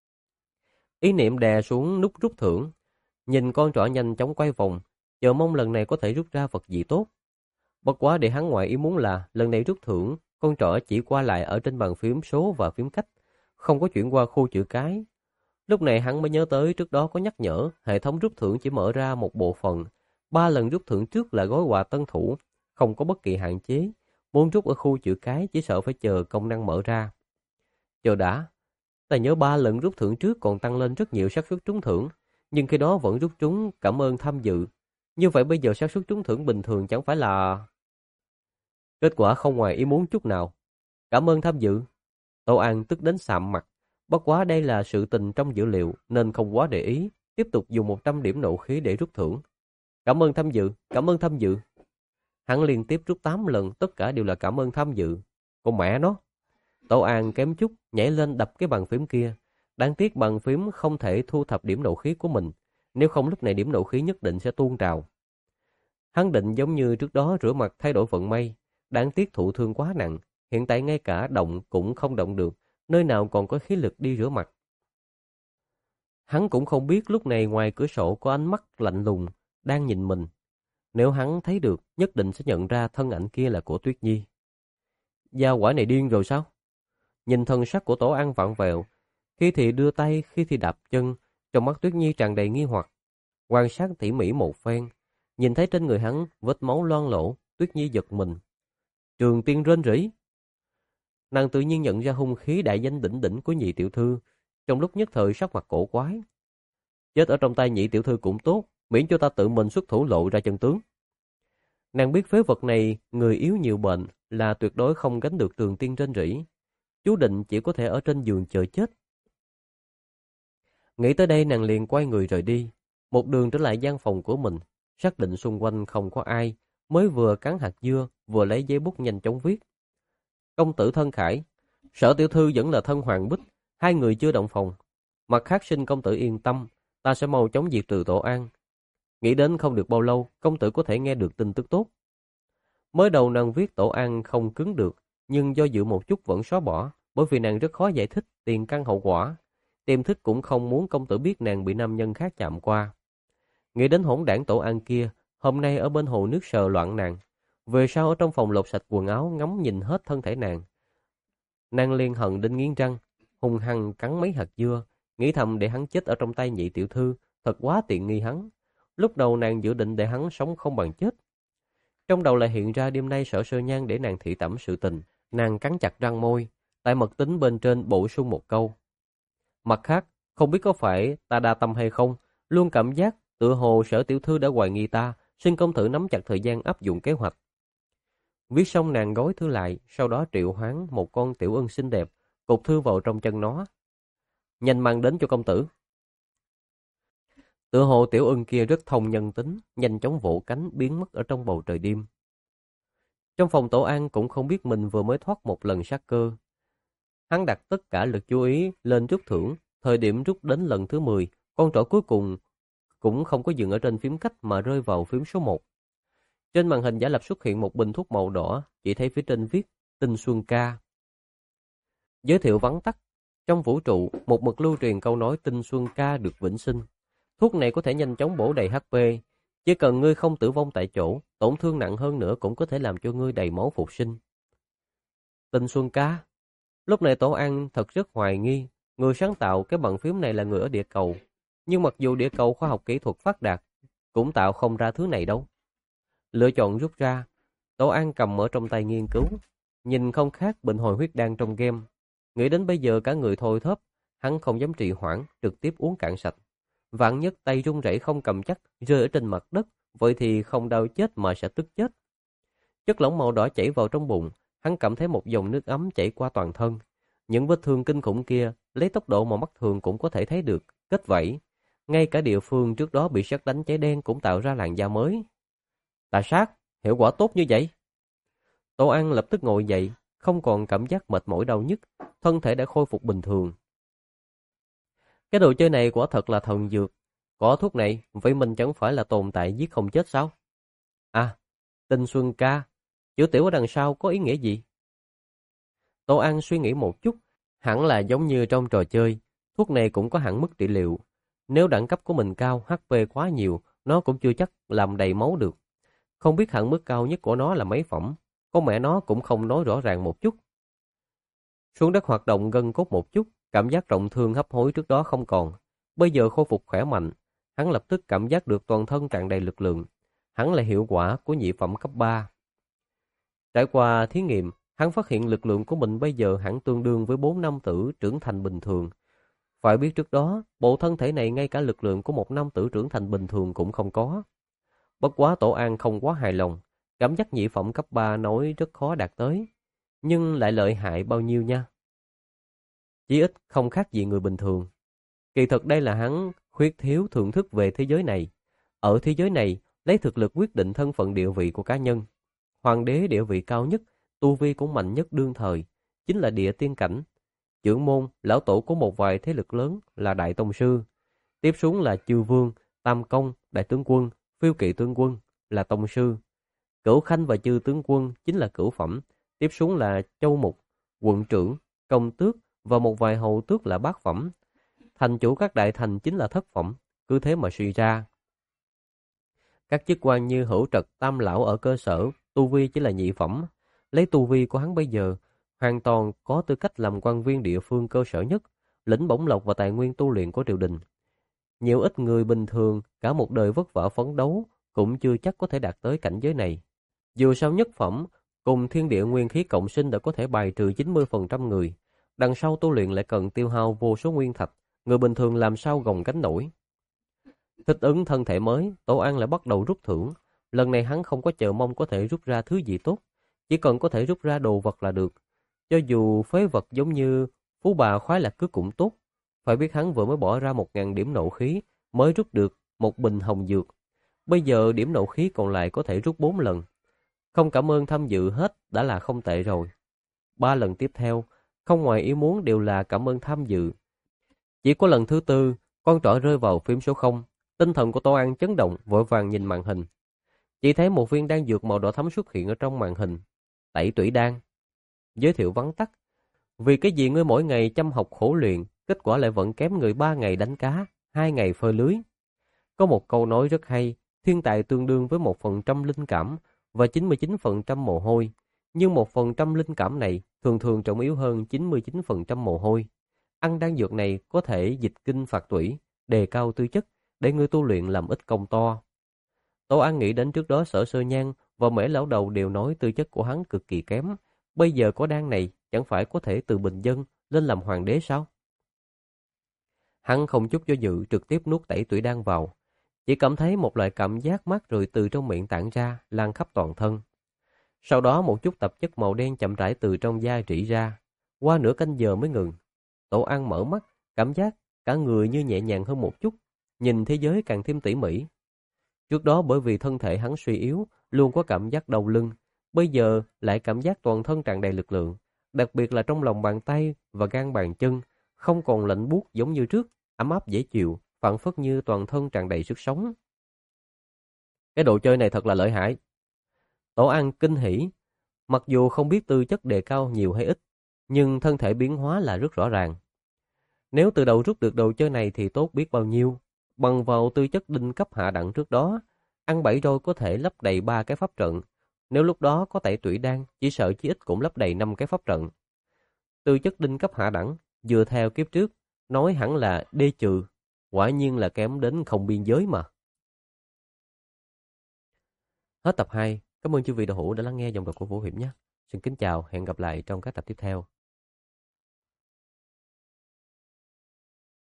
Ý niệm đè xuống nút rút thưởng, nhìn con trỏ nhanh chóng quay vòng, chờ mong lần này có thể rút ra vật gì tốt. Bất quá để hắn ngoài ý muốn là lần này rút thưởng, con trỏ chỉ qua lại ở trên bàn phím số và phím cách, không có chuyển qua khu chữ cái. Lúc này hắn mới nhớ tới trước đó có nhắc nhở, hệ thống rút thưởng chỉ mở ra một bộ phận, ba lần rút thưởng trước là gói quà tân thủ, không có bất kỳ hạn chế. Muốn rút ở khu chữ cái chỉ sợ phải chờ công năng mở ra. Chờ đã, ta nhớ ba lần rút thưởng trước còn tăng lên rất nhiều xác suất trúng thưởng, nhưng khi đó vẫn rút trúng cảm ơn tham dự. Như vậy bây giờ xác suất trúng thưởng bình thường chẳng phải là... Kết quả không ngoài ý muốn chút nào. Cảm ơn tham dự. Tô An tức đến sạm mặt. Bất quá đây là sự tình trong dữ liệu nên không quá để ý, tiếp tục dùng một trăm điểm nộ khí để rút thưởng. Cảm ơn tham dự, cảm ơn tham dự. Hắn liên tiếp rút tám lần, tất cả đều là cảm ơn tham dự. Con mẹ nó. Tô An kém chút nhảy lên đập cái bàn phím kia. Đáng tiếc bàn phím không thể thu thập điểm nộ khí của mình, nếu không lúc này điểm nộ khí nhất định sẽ tuôn trào. Hắn định giống như trước đó rửa mặt thay đổi vận may, đáng tiếc thụ thương quá nặng, hiện tại ngay cả động cũng không động được, nơi nào còn có khí lực đi rửa mặt. Hắn cũng không biết lúc này ngoài cửa sổ có ánh mắt lạnh lùng đang nhìn mình. Nếu hắn thấy được, nhất định sẽ nhận ra thân ảnh kia là của Tuyết Nhi. Gia quả này điên rồi sao? Nhìn thân sắc của Tổ An vặn vẹo, khi thì đưa tay, khi thì đạp chân, trong mắt Tuyết Nhi tràn đầy nghi hoặc. Quan sát tỉ mỉ một phen, nhìn thấy trên người hắn vết máu loang lổ, Tuyết Nhi giật mình. Trường Tiên rên rỉ. Nàng tự nhiên nhận ra hung khí đại danh đỉnh đỉnh của nhị tiểu thư, trong lúc nhất thời sắc mặt cổ quái. Chết ở trong tay nhị tiểu thư cũng tốt, miễn cho ta tự mình xuất thủ lộ ra chân tướng. Nàng biết phế vật này người yếu nhiều bệnh, là tuyệt đối không gánh được Trường Tiên rên rỉ. Chú định chỉ có thể ở trên giường chờ chết. Nghĩ tới đây nàng liền quay người rời đi, một đường trở lại gian phòng của mình, xác định xung quanh không có ai, mới vừa cắn hạt dưa, vừa lấy giấy bút nhanh chóng viết. Công tử Thân Khải, Sở tiểu thư vẫn là thân Hoàng Bích, hai người chưa động phòng. Mặt khác xin công tử yên tâm, ta sẽ mau chóng diệt trừ Tổ An. Nghĩ đến không được bao lâu, công tử có thể nghe được tin tức tốt. Mới đầu nàng viết Tổ An không cứng được, nhưng do dự một chút vẫn xóa bỏ, bởi vì nàng rất khó giải thích tiền căn hậu quả. Tiềm thức cũng không muốn công tử biết nàng bị nam nhân khác chạm qua. Nghĩ đến hỗn đảng Tổ An kia, hôm nay ở bên hồ nước sờ loạn nàng, về sau ở trong phòng lột sạch quần áo ngắm nhìn hết thân thể nàng. Nàng liền hận đến nghiến răng, hung hăng cắn mấy hạt dưa, nghĩ thầm để hắn chết ở trong tay nhị tiểu thư, thật quá tiện nghi hắn. Lúc đầu nàng dự định để hắn sống không bằng chết. Trong đầu lại hiện ra đêm nay Sở Sơ Nhan để nàng thị tẩm sự tình, nàng cắn chặt răng môi, tại mật tính bên trên bổ sung một câu. Mặt khác, không biết có phải ta đa tâm hay không, luôn cảm giác tựa hồ Sở tiểu thư đã hoài nghi ta, xin công tử nắm chặt thời gian áp dụng kế hoạch. Viết xong nàng gói thư lại, sau đó triệu hoán một con tiểu ưng xinh đẹp, cột thư vào trong chân nó. Nhanh mang đến cho công tử. Tựa hồ tiểu ưng kia rất thông nhân tính, nhanh chóng vỗ cánh biến mất ở trong bầu trời đêm. Trong phòng Tổ An cũng không biết mình vừa mới thoát một lần sát cơ. Hắn đặt tất cả lực chú ý lên rút thưởng, thời điểm rút đến lần thứ mười, con trỏ cuối cùng cũng không có dừng ở trên phím cách mà rơi vào phím số một. Trên màn hình giả lập xuất hiện một bình thuốc màu đỏ, chỉ thấy phía trên viết Tinh Xuân Ca. Giới thiệu vắn tắt, trong vũ trụ, một mực lưu truyền câu nói Tinh Xuân Ca được vĩnh sinh. Thuốc này có thể nhanh chóng bổ đầy hát pê, chỉ cần ngươi không tử vong tại chỗ, tổn thương nặng hơn nữa cũng có thể làm cho ngươi đầy máu phục sinh. Tinh Xuân Ca. Lúc này Tổ An thật rất hoài nghi, người sáng tạo cái bàn phím này là người ở địa cầu. Nhưng mặc dù địa cầu khoa học kỹ thuật phát đạt, cũng tạo không ra thứ này đâu. Lựa chọn rút ra, Tổ An cầm ở trong tay nghiên cứu, nhìn không khác bệnh hồi huyết đan trong game. Nghĩ đến bây giờ cả người thôi thóp, hắn không dám trì hoãn, trực tiếp uống cạn sạch. Vạn nhất tay run rẩy không cầm chắc, rơi ở trên mặt đất, vậy thì không đau chết mà sẽ tức chết. Chất lỏng màu đỏ chảy vào trong bụng, hắn cảm thấy một dòng nước ấm chảy qua toàn thân. Những vết thương kinh khủng kia, lấy tốc độ mà mắt thường cũng có thể thấy được, kết vảy. Ngay cả địa phương trước đó bị sét đánh cháy đen cũng tạo ra làn da mới. Tà sát, hiệu quả tốt như vậy. Tổ An lập tức ngồi dậy, không còn cảm giác mệt mỏi đau nhức, thân thể đã khôi phục bình thường. Cái đồ chơi này quả thật là thần dược. Có thuốc này, vậy mình chẳng phải là tồn tại giết không chết sao? À, Tinh Xuân Ca, chữ tiểu ở đằng sau có ý nghĩa gì? Tổ An suy nghĩ một chút, hẳn là giống như trong trò chơi, thuốc này cũng có hạn mức trị liệu. Nếu đẳng cấp của mình cao, hát pê quá nhiều, nó cũng chưa chắc làm đầy máu được. Không biết hạn mức cao nhất của nó là mấy phẩm, có mẹ nó cũng không nói rõ ràng một chút. Xuống đất hoạt động gân cốt một chút, cảm giác trọng thương hấp hối trước đó không còn. Bây giờ khôi phục khỏe mạnh, hắn lập tức cảm giác được toàn thân tràn đầy lực lượng. Hắn là hiệu quả của nhị phẩm cấp ba. Trải qua thí nghiệm, hắn phát hiện lực lượng của mình bây giờ hẳn tương đương với bốn nam tử trưởng thành bình thường. Phải biết trước đó, bộ thân thể này ngay cả lực lượng của một nam tử trưởng thành bình thường cũng không có. Bất quá Tổ An không quá hài lòng, cảm giác nhị phẩm cấp ba nói rất khó đạt tới, nhưng lại lợi hại bao nhiêu nha. Chỉ ít không khác gì người bình thường. Kỳ thực đây là hắn khuyết thiếu thưởng thức về thế giới này. Ở thế giới này, lấy thực lực quyết định thân phận địa vị của cá nhân. Hoàng đế địa vị cao nhất, tu vi cũng mạnh nhất đương thời, chính là địa tiên cảnh. Trưởng môn, lão tổ của một vài thế lực lớn là đại tông sư. Tiếp xuống là chư vương, tam công, đại tướng quân, phiêu kỵ tướng quân là tông sư. Cửu khanh và chư tướng quân chính là cửu phẩm. Tiếp xuống là châu mục, quận trưởng, công tước và một vài hầu tước là bát phẩm. Thành chủ các đại thành chính là thất phẩm, cứ thế mà suy ra. Các chức quan như hữu trật, tam lão ở cơ sở, tu vi chỉ là nhị phẩm. Lấy tu vi của hắn bây giờ, hoàn toàn có tư cách làm quan viên địa phương cơ sở nhất, lĩnh bổng lộc và tài nguyên tu luyện của triều đình. Nhiều ít người bình thường, cả một đời vất vả phấn đấu, cũng chưa chắc có thể đạt tới cảnh giới này. Dù sao nhất phẩm cùng thiên địa nguyên khí cộng sinh đã có thể bài trừ chín mươi phần trăm người. Đằng sau tu luyện lại cần tiêu hao vô số nguyên thạch, người bình thường làm sao gồng gánh nổi. Thích ứng thân thể mới, Tổ An lại bắt đầu rút thưởng. Lần này hắn không có chờ mong có thể rút ra thứ gì tốt, chỉ cần có thể rút ra đồ vật là được. Cho dù phế vật giống như phú bà khoái lạc cước cũng tốt. Phải biết hắn vừa mới bỏ ra một ngàn điểm nộ khí mới rút được một bình hồng dược. Bây giờ điểm nộ khí còn lại có thể rút bốn lần. Không cảm ơn tham dự hết đã là không tệ rồi. Ba lần tiếp theo, không ngoài ý muốn đều là cảm ơn tham dự. Chỉ có lần thứ tư, con trỏ rơi vào phím số không. Tinh thần của Tô An chấn động, vội vàng nhìn màn hình. Chỉ thấy một viên đan dược màu đỏ thắm xuất hiện ở trong màn hình. Tẩy tủy đan. Giới thiệu vắn tắt. Vì cái gì ngươi mỗi ngày chăm học khổ luyện, kết quả lại vẫn kém người ba ngày đánh cá, hai ngày phơi lưới. Có một câu nói rất hay, thiên tài tương đương với một phần trăm linh cảm và chín mươi chín phần trăm mồ hôi. Nhưng một phần trăm linh cảm này thường thường trọng yếu hơn chín mươi chín phần trăm mồ hôi. Ăn đan dược này có thể dịch kinh phạt tủy, đề cao tư chất, để ngươi tu luyện làm ít công to. Tô An nghĩ đến trước đó Sở Sơ Nhan và Mễ Lão Đầu đều nói tư chất của hắn cực kỳ kém. Bây giờ có đan này chẳng phải có thể từ bình dân lên làm hoàng đế sao? Hắn không chút do dự trực tiếp nuốt tẩy tủy đan vào. Chỉ cảm thấy một loại cảm giác mát rượi từ trong miệng tản ra, lan khắp toàn thân. Sau đó một chút tạp chất màu đen chậm rãi từ trong da rỉ ra. Qua nửa canh giờ mới ngừng. Tổ An mở mắt, cảm giác cả người như nhẹ nhàng hơn một chút, nhìn thế giới càng thêm tỉ mỉ. Trước đó bởi vì thân thể hắn suy yếu, luôn có cảm giác đau lưng, bây giờ lại cảm giác toàn thân tràn đầy lực lượng, đặc biệt là trong lòng bàn tay và gan bàn chân, không còn lạnh buốt giống như trước, ấm áp dễ chịu, phảng phất như toàn thân tràn đầy sức sống. Cái đồ chơi này thật là lợi hại. Tổ An kinh hỉ, mặc dù không biết tư chất đề cao nhiều hay ít, nhưng thân thể biến hóa là rất rõ ràng. Nếu từ đầu rút được đồ chơi này thì tốt biết bao nhiêu. Bằng vào tư chất đinh cấp hạ đẳng trước đó, ăn bảy roi có thể lấp đầy ba cái pháp trận. Nếu lúc đó có tẩy tủy đan, chỉ sợ chí ít cũng lấp đầy năm cái pháp trận. Tư chất đinh cấp hạ đẳng, dựa theo kiếp trước, nói hẳn là đê trừ, quả nhiên là kém đến không biên giới mà. Hết tập hai. Cảm ơn chư vị đạo hữu đã lắng nghe giọng đọc của Vũ Hiệp nhé. Xin kính chào, hẹn gặp lại trong các tập tiếp theo.